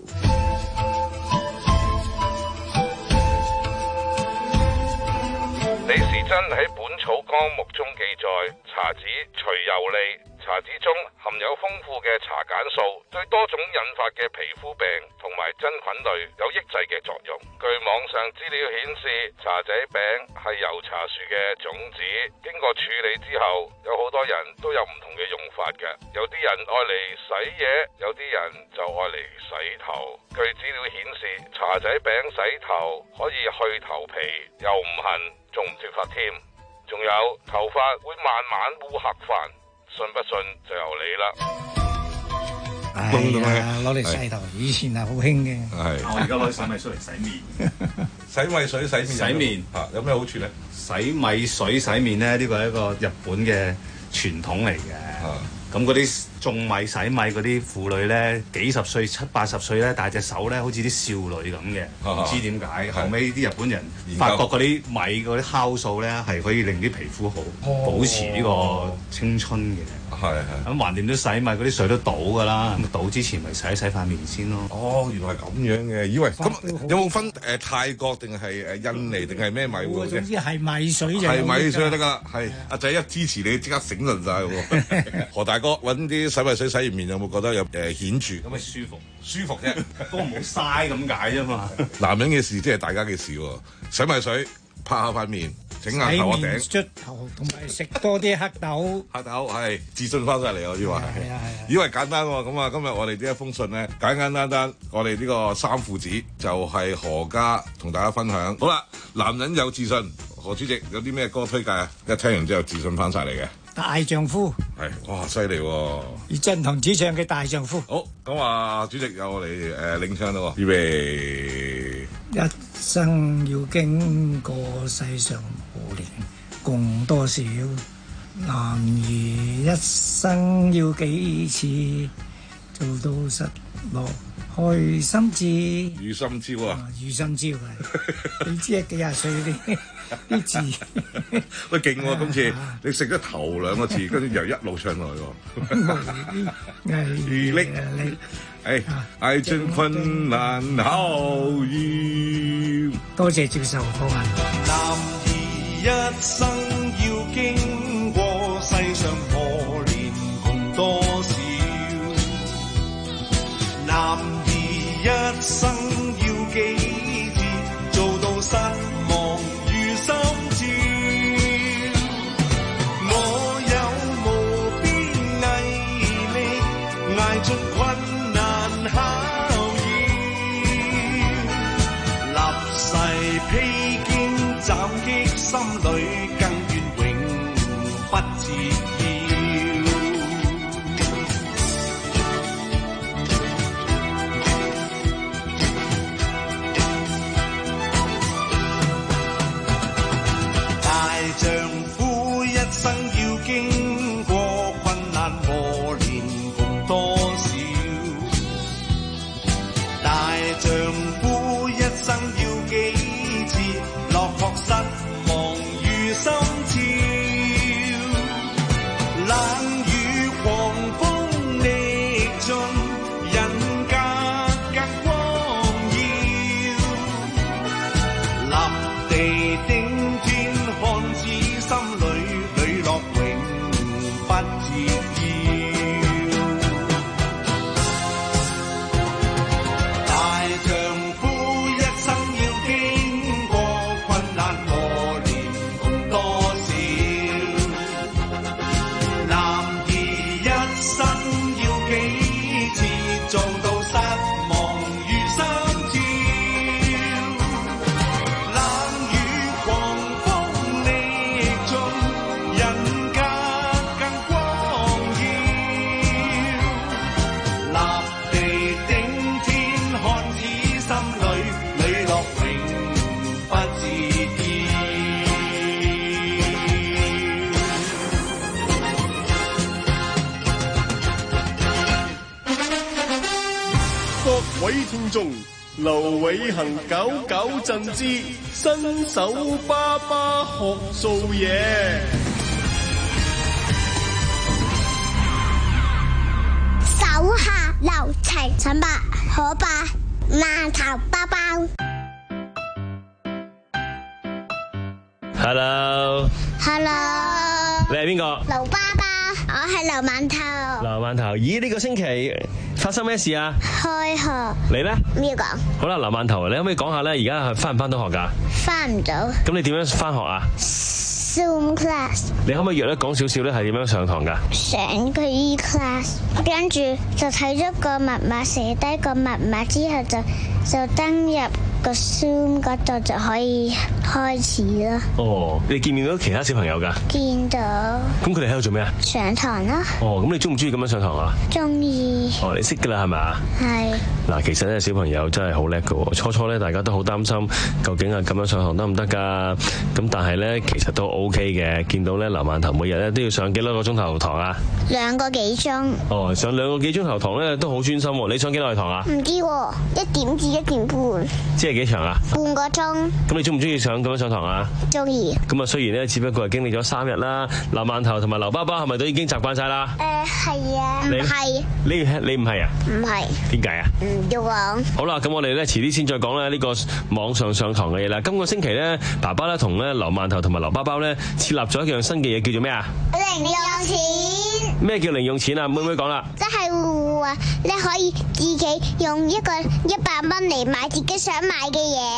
Speaker 14: 李時珍喺《本草綱目》中記載，茶籽除油膩，茶籽中含有豐富嘅茶鹼素，對多種引發嘅皮膚病同埋真菌類有抑制嘅作用。據網上資料顯示，茶仔餅係油茶樹嘅種子，經過處理之後，有好多人都有唔同嘅用法嘅。有啲人愛嚟洗嘢，有啲人就愛嚟洗頭。據資料顯示，茶仔餅洗頭可以去頭皮，又唔痕。仲唔脫髮添，仲有頭髮會慢慢烏黑翻，信不信就由你啦。
Speaker 11: 係啊，攞嚟洗頭，以前係好興嘅。
Speaker 14: 係，
Speaker 19: 我而家攞洗米水嚟洗面。
Speaker 14: 洗米水洗面，
Speaker 19: 洗面
Speaker 14: 嚇有咩好處咧？
Speaker 19: 洗米水洗面咧，呢個係一個日本嘅傳統嚟嘅。咁嗰啲種米洗米嗰啲婦女咧，幾十歲七八十歲咧，但係隻手咧好似啲少女咁嘅，唔知點解。後尾啲日本人發覺嗰啲米嗰啲酵素咧係可以令啲皮膚好，保持呢個青春嘅。係係。咁橫掂都洗米，嗰啲水都倒㗎啦。咁倒之前咪洗一洗塊面先咯。
Speaker 14: 哦，原來係咁樣嘅，以為咁有冇分誒泰國定係誒印尼定係咩米喎？
Speaker 11: 總之係米水就
Speaker 14: 係米水就得㗎啦。係阿仔一支持你，即刻醒神曬喎。何大哥揾啲洗米水洗完面有冇覺得有誒顯著？
Speaker 19: 咁咪舒服，
Speaker 14: 舒服啫。
Speaker 19: 不過唔好嘥咁解啫嘛。
Speaker 14: 男人嘅事即係大家嘅事喎。洗米水拍下塊面，
Speaker 17: 整下頭殼頂，
Speaker 11: 捽頭同埋食多啲黑豆。
Speaker 17: 黑豆係自信翻晒嚟，我以為係。
Speaker 11: 係啊係啊。
Speaker 17: 以為簡單喎，咁啊，今日我哋呢一封信咧，簡簡單單，我哋呢個三父子就係何家同大家分享。好啦，男人有自信，何主席有啲咩歌推介啊？一聽完之後自信翻晒嚟嘅。
Speaker 11: 大丈夫
Speaker 17: 係，哇，犀利喎！
Speaker 11: 葉振棠主唱嘅《大丈夫》。
Speaker 17: 好，咁啊，主席有我哋誒領唱咯喎，預備。
Speaker 11: 一生要經過世上磨練，共多少男兒一生要幾次做到實落開心志。
Speaker 17: 遇心招啊！
Speaker 11: 遇心招係，你知啊？幾廿歲啲啲字，
Speaker 17: 喂勁喎！今次你食咗頭兩個字，跟住又一路唱落去喎。毅力，誒，捱盡困難後遇。
Speaker 11: 多謝接受訪問。
Speaker 9: 男兒一生要經過世上磨練共多少，男兒一生要幾次做到失望與心照，我有無邊毅力捱盡困難考驗，立誓披荊斬棘心裏更願永不折腰。大丈夫一生要經過困難磨練共多少，大丈夫一生要幾次落魄失望與心照，冷雨狂風歷盡人格更光耀，立地頂天看似心裏磊落永不折腰，大丈夫一生要經過困難磨練共多少，男兒一生要幾次做到失望與心照，冷雨狂風歷盡人格更光耀，立地頂天看似心裏磊落永不折腰。
Speaker 20: 各位聽眾，劉偉恒九九震之新手爸爸學做嘢。
Speaker 21: 手下留情，陳伯可伯饅頭包包。
Speaker 19: Hello，
Speaker 21: Hello，
Speaker 19: 你係邊個？
Speaker 21: 劉爸爸，我係劉饅頭。
Speaker 19: 劉饅頭，咦？呢個星期發生咩事啊？
Speaker 21: 開學。
Speaker 19: 你咧？
Speaker 21: 咩講？
Speaker 19: 好啦，劉饅頭，你可唔可以講下咧？而家係翻唔翻到學㗎？
Speaker 21: 翻唔到。
Speaker 19: 咁你點樣翻學啊
Speaker 21: ？Zoom class。
Speaker 19: 你可唔可以約咧講少少咧？係點樣上堂㗎？
Speaker 21: 上個 E class， 跟住就睇咗個密碼，寫低個密碼之後就就登入個 Zoom 嗰度就可以開始啦。
Speaker 19: 哦，你見唔見到其他小朋友㗎？
Speaker 21: 見到。
Speaker 19: 咁佢哋喺度做咩啊？
Speaker 21: 上堂啦。
Speaker 19: 哦，咁你中唔中意咁樣上堂啊？
Speaker 21: 中意。
Speaker 19: 哦，你識㗎啦，係咪啊？
Speaker 21: 係。
Speaker 19: 嗱，其實咧小朋友真係好叻㗎喎。初初咧大家都好擔心，究竟啊咁樣上堂得唔得㗎？咁但係咧其實都 OK 嘅。見到咧劉饅頭每日咧都要上幾多個鐘頭堂啊？
Speaker 21: 兩個幾鐘。
Speaker 19: 哦，上兩個幾鐘頭堂咧都好專心喎。你上幾耐堂啊？
Speaker 21: 唔知喎，一點至一點半。
Speaker 19: 即係幾長啊？
Speaker 21: 半個鐘。咁
Speaker 19: 你中唔中意上咁樣上堂啊？
Speaker 21: 中意。
Speaker 19: 咁啊，雖然咧只不過係經歷咗三日啦，劉饅頭同埋劉爸爸係咪都已經習慣晒啦？
Speaker 21: 誒係啊。唔係。
Speaker 19: 你你唔係啊？
Speaker 21: 唔係。
Speaker 19: 點解啊？
Speaker 21: 唔要講。
Speaker 19: 好啦，咁我哋咧遲啲先再講咧呢個網上上堂嘅嘢啦。今個星期咧，爸爸咧同咧劉饅頭同埋劉爸爸咧設立咗一樣新嘅嘢，叫做咩啊？
Speaker 21: 零用錢。
Speaker 19: 咩叫零用錢啊？妹妹講啦。
Speaker 21: 即係話你可以自己用一個一百蚊嚟買自己想買嘅嘢。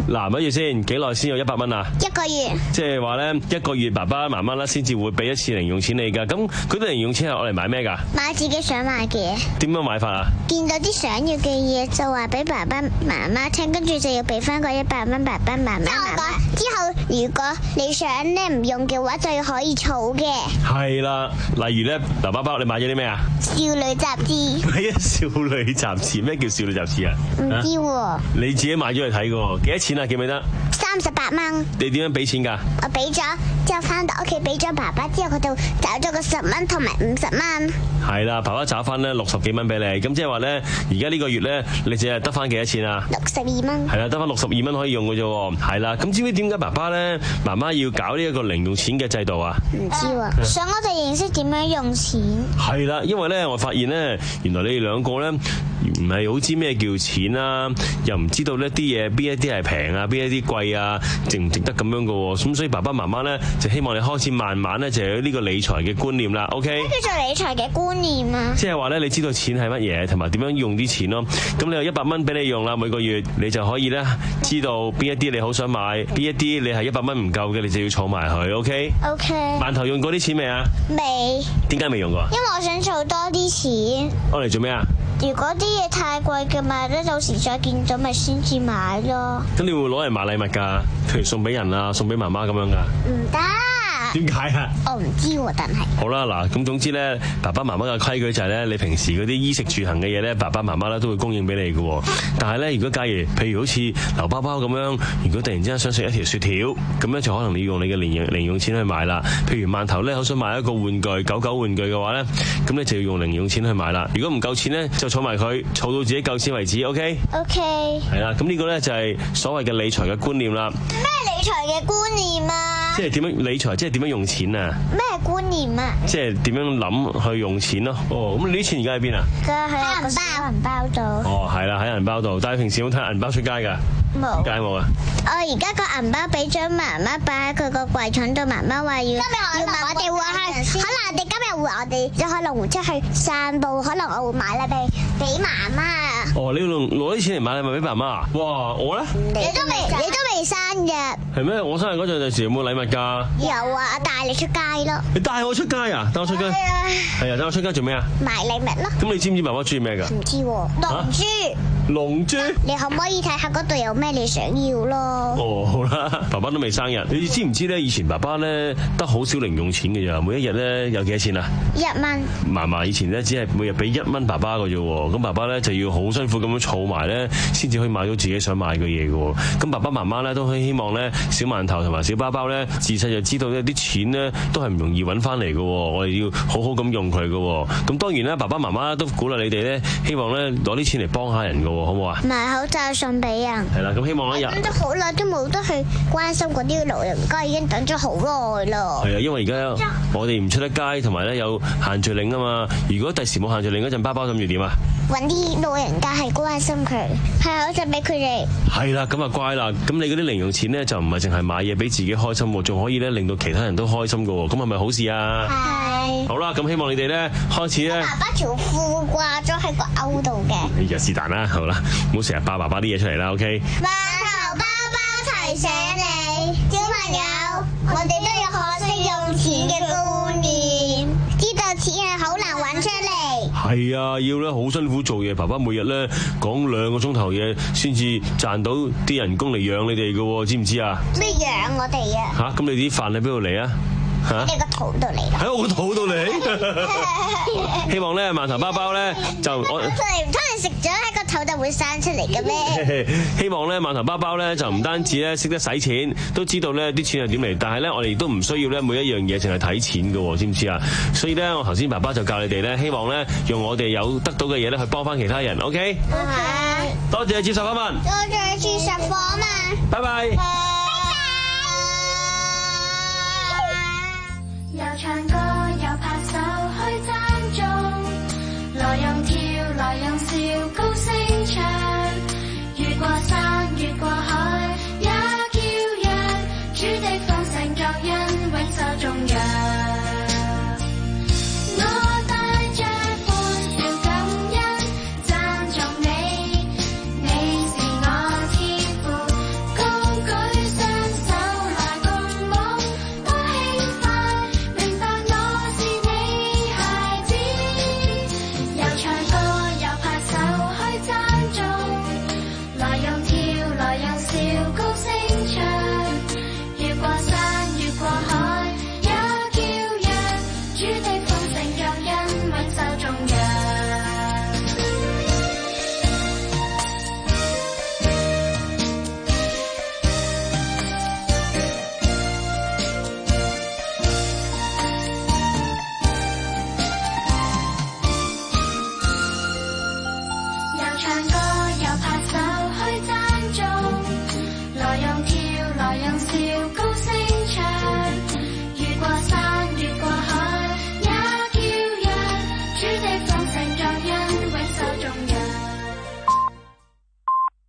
Speaker 19: 嗱，咪住先，幾耐先有一百蚊啊？
Speaker 21: 一個月。
Speaker 19: 即係話咧，一個月爸爸媽媽咧先至會俾一次零用錢你㗎。咁佢啲零用錢係攞嚟買咩㗎？
Speaker 21: 買自己想買嘅嘢。
Speaker 19: 點樣買法啊？
Speaker 21: 見到啲想要嘅嘢就話俾爸爸媽媽聽，跟住就要俾翻個一百蚊爸爸媽媽媽媽。之後如果你想咧唔用嘅話，就要可以儲嘅。
Speaker 19: 係啦，例如咧，嗱，包包你買咗啲咩啊？
Speaker 21: 少女雜誌。
Speaker 19: 係啊，少女雜誌。咩叫少女雜誌啊？
Speaker 21: 唔知喎。
Speaker 19: 你自己買咗去睇㗎，幾多錢啊？記唔記得？
Speaker 21: 三十八蚊。
Speaker 19: 你點樣俾錢㗎？
Speaker 21: 我俾咗，之後翻到屋企俾咗爸爸，之後佢就找咗個十蚊同埋五十蚊。
Speaker 19: 係啦，爸爸找翻咧六十幾蚊俾你，咁即係話咧，而家呢個月咧，你淨係得翻幾多錢啊？
Speaker 21: 六十二蚊。
Speaker 19: 係啦，得翻六十二蚊可以用嘅啫喎。係啦，咁知唔知點解爸爸咧、媽媽要搞呢一個零用錢嘅制度啊？
Speaker 21: 唔知喎，想我哋認識點樣用錢。
Speaker 19: 係啦，因為咧，我發現咧，原來你哋兩個咧唔係好知咩叫錢啦，又唔知道呢啲嘢邊一啲係平啊，邊一啲貴啊，值唔值得咁樣嘅喎。咁所以爸爸媽媽咧就希望你開始慢慢咧就有呢個理財嘅觀念啦。OK？
Speaker 21: 咩叫做理財嘅觀念啊？
Speaker 19: 即係話咧，你知道錢係乜嘢，同埋點樣用啲錢咯。咁你有一百蚊俾你用啦，每個月你就可以咧知道邊一啲你好想買，邊一啲你係一百蚊唔夠嘅，你就要儲埋佢。OK？OK。
Speaker 21: Okay?
Speaker 19: 饅頭用過啲錢未啊？
Speaker 21: 未。
Speaker 19: 點解未用過啊？
Speaker 21: 因為我想儲多啲錢。
Speaker 19: 攞嚟做咩啊？
Speaker 21: 如果啲嘢太貴嘅嘛，咧到時再見咗咪先至買咯。
Speaker 19: 咁你會攞嚟買禮物㗎？譬如送俾人啊，送俾媽媽咁樣㗎？
Speaker 21: 唔得。
Speaker 19: 點解啊？
Speaker 21: 我唔知喎，但係
Speaker 19: 好啦，嗱，咁總之咧，爸爸媽媽嘅規矩就係咧，你平時嗰啲衣食住行嘅嘢咧，爸爸媽媽咧都會供應俾你嘅。但係咧，如果假如譬如好似劉包包咁樣，如果突然之間想食一條雪條，咁咧就可能你要用你嘅零用零用錢去買啦。譬如饅頭咧，好想買一個玩具狗狗玩具嘅話咧，咁咧就要用零用錢去買啦。如果唔夠錢咧，就儲埋佢，儲到自己夠錢為止。OK？OK。
Speaker 21: Okay?
Speaker 19: 係啦，咁呢個咧就係所謂嘅理財嘅觀念啦。
Speaker 21: 咩理財嘅觀念啊？
Speaker 19: 即係點樣理財？即係點樣用錢啊？
Speaker 21: 咩觀念啊？
Speaker 19: 即係點樣諗去用錢咯？哦，咁你啲錢而家喺邊啊？
Speaker 21: 佢喺個小銀包度。
Speaker 19: 哦，係啦，喺銀包度。但係平時有冇睇銀包出街㗎？
Speaker 21: 冇。
Speaker 19: 街冇啊？
Speaker 21: 我而家個銀包俾咗媽媽擺喺佢個櫃桶度，媽媽話要要我哋會去，可能我哋今日會我哋即可能會出去散步，可能我會買禮物俾媽媽。
Speaker 19: 哦，你用攞啲錢嚟買禮物俾媽媽啊？哇，我咧？
Speaker 21: 你都未，你都未生日。
Speaker 19: 係咩？我生日嗰陣陣時有冇禮物㗎？
Speaker 21: 有啊，我帶你出街咯。
Speaker 19: 你帶我出街啊？帶我出街？係啊。係啊，帶我出街做咩啊？
Speaker 21: 買禮物咯。
Speaker 19: 咁你知唔知爸爸中意咩㗎？
Speaker 21: 唔知喎。龍珠。
Speaker 19: 龍珠。
Speaker 21: 你可唔可以睇下嗰度有咩你想要咯？
Speaker 19: 哦，好啦，爸爸都未生日，你知唔知咧？以前爸爸咧得好少零用錢嘅咋，每一日咧有幾多錢啊？
Speaker 21: 一蚊。
Speaker 19: 嫲嫲以前咧只係每日俾一蚊爸爸嘅啫喎，咁爸爸咧就要好辛苦咁樣儲埋咧，先至可以買到自己想買嘅嘢嘅喎。咁爸爸媽媽咧都希望咧小饅頭同埋小包包咧自細就知道咧啲錢咧都係唔容易揾翻嚟嘅喎，我哋要好好咁用佢嘅喎。咁當然咧，爸爸媽媽都鼓勵你哋咧，希望咧攞啲錢嚟幫下人嘅喎，好唔好啊？
Speaker 21: 買口罩送俾人。
Speaker 19: 係啦，咁希望咧有。
Speaker 21: 等咗好耐都冇得去關心嗰啲老人家，已經等咗好耐啦。係
Speaker 19: 啊，因為而家我哋唔出得街，同埋咧有限聚令啊嘛。如果第時冇限聚令嗰陣，包包諗住點啊？
Speaker 21: 搵啲老人家係關心佢，派口罩俾佢哋。係
Speaker 19: 啦，咁啊乖啦。咁你嗰啲零用錢咧就唔係淨係買嘢俾自己開心喎，仲可以咧令到其他人都開心噶喎。咁係咪好事啊？係。好啦，咁希望你哋咧開始咧。爸爸條褲掛咗喺個鈎度嘅。哎呀，是但啦，好啦，唔好成日爆爸爸啲嘢出嚟啦 ，OK。提醒你，小朋友，我哋都要學識用錢嘅觀念，知道錢係好難揾出嚟。係啊，要咧好辛苦做嘢，爸爸每日咧講兩個鐘頭嘢，先至賺到啲人工嚟養你哋嘅，知唔知啊？咩養我哋啊？吓，咁你啲飯喺邊度嚟啊？喺你個肚度嚟，喺我個肚度嚟。希望咧饅頭包包咧就我，唔通你食咗喺個肚就會生出嚟嘅咩？希望咧饅頭包包咧就唔單止咧識得使錢，都知道咧啲錢係點嚟。但係咧我哋亦都唔需要咧每一樣嘢淨係睇錢嘅，知唔知啊？所以咧我頭先爸爸就教你哋咧，希望咧用我哋有得到嘅嘢咧去幫翻其他人。OK？ 多謝接受訪問，多謝接受訪問，拜拜。又唱歌。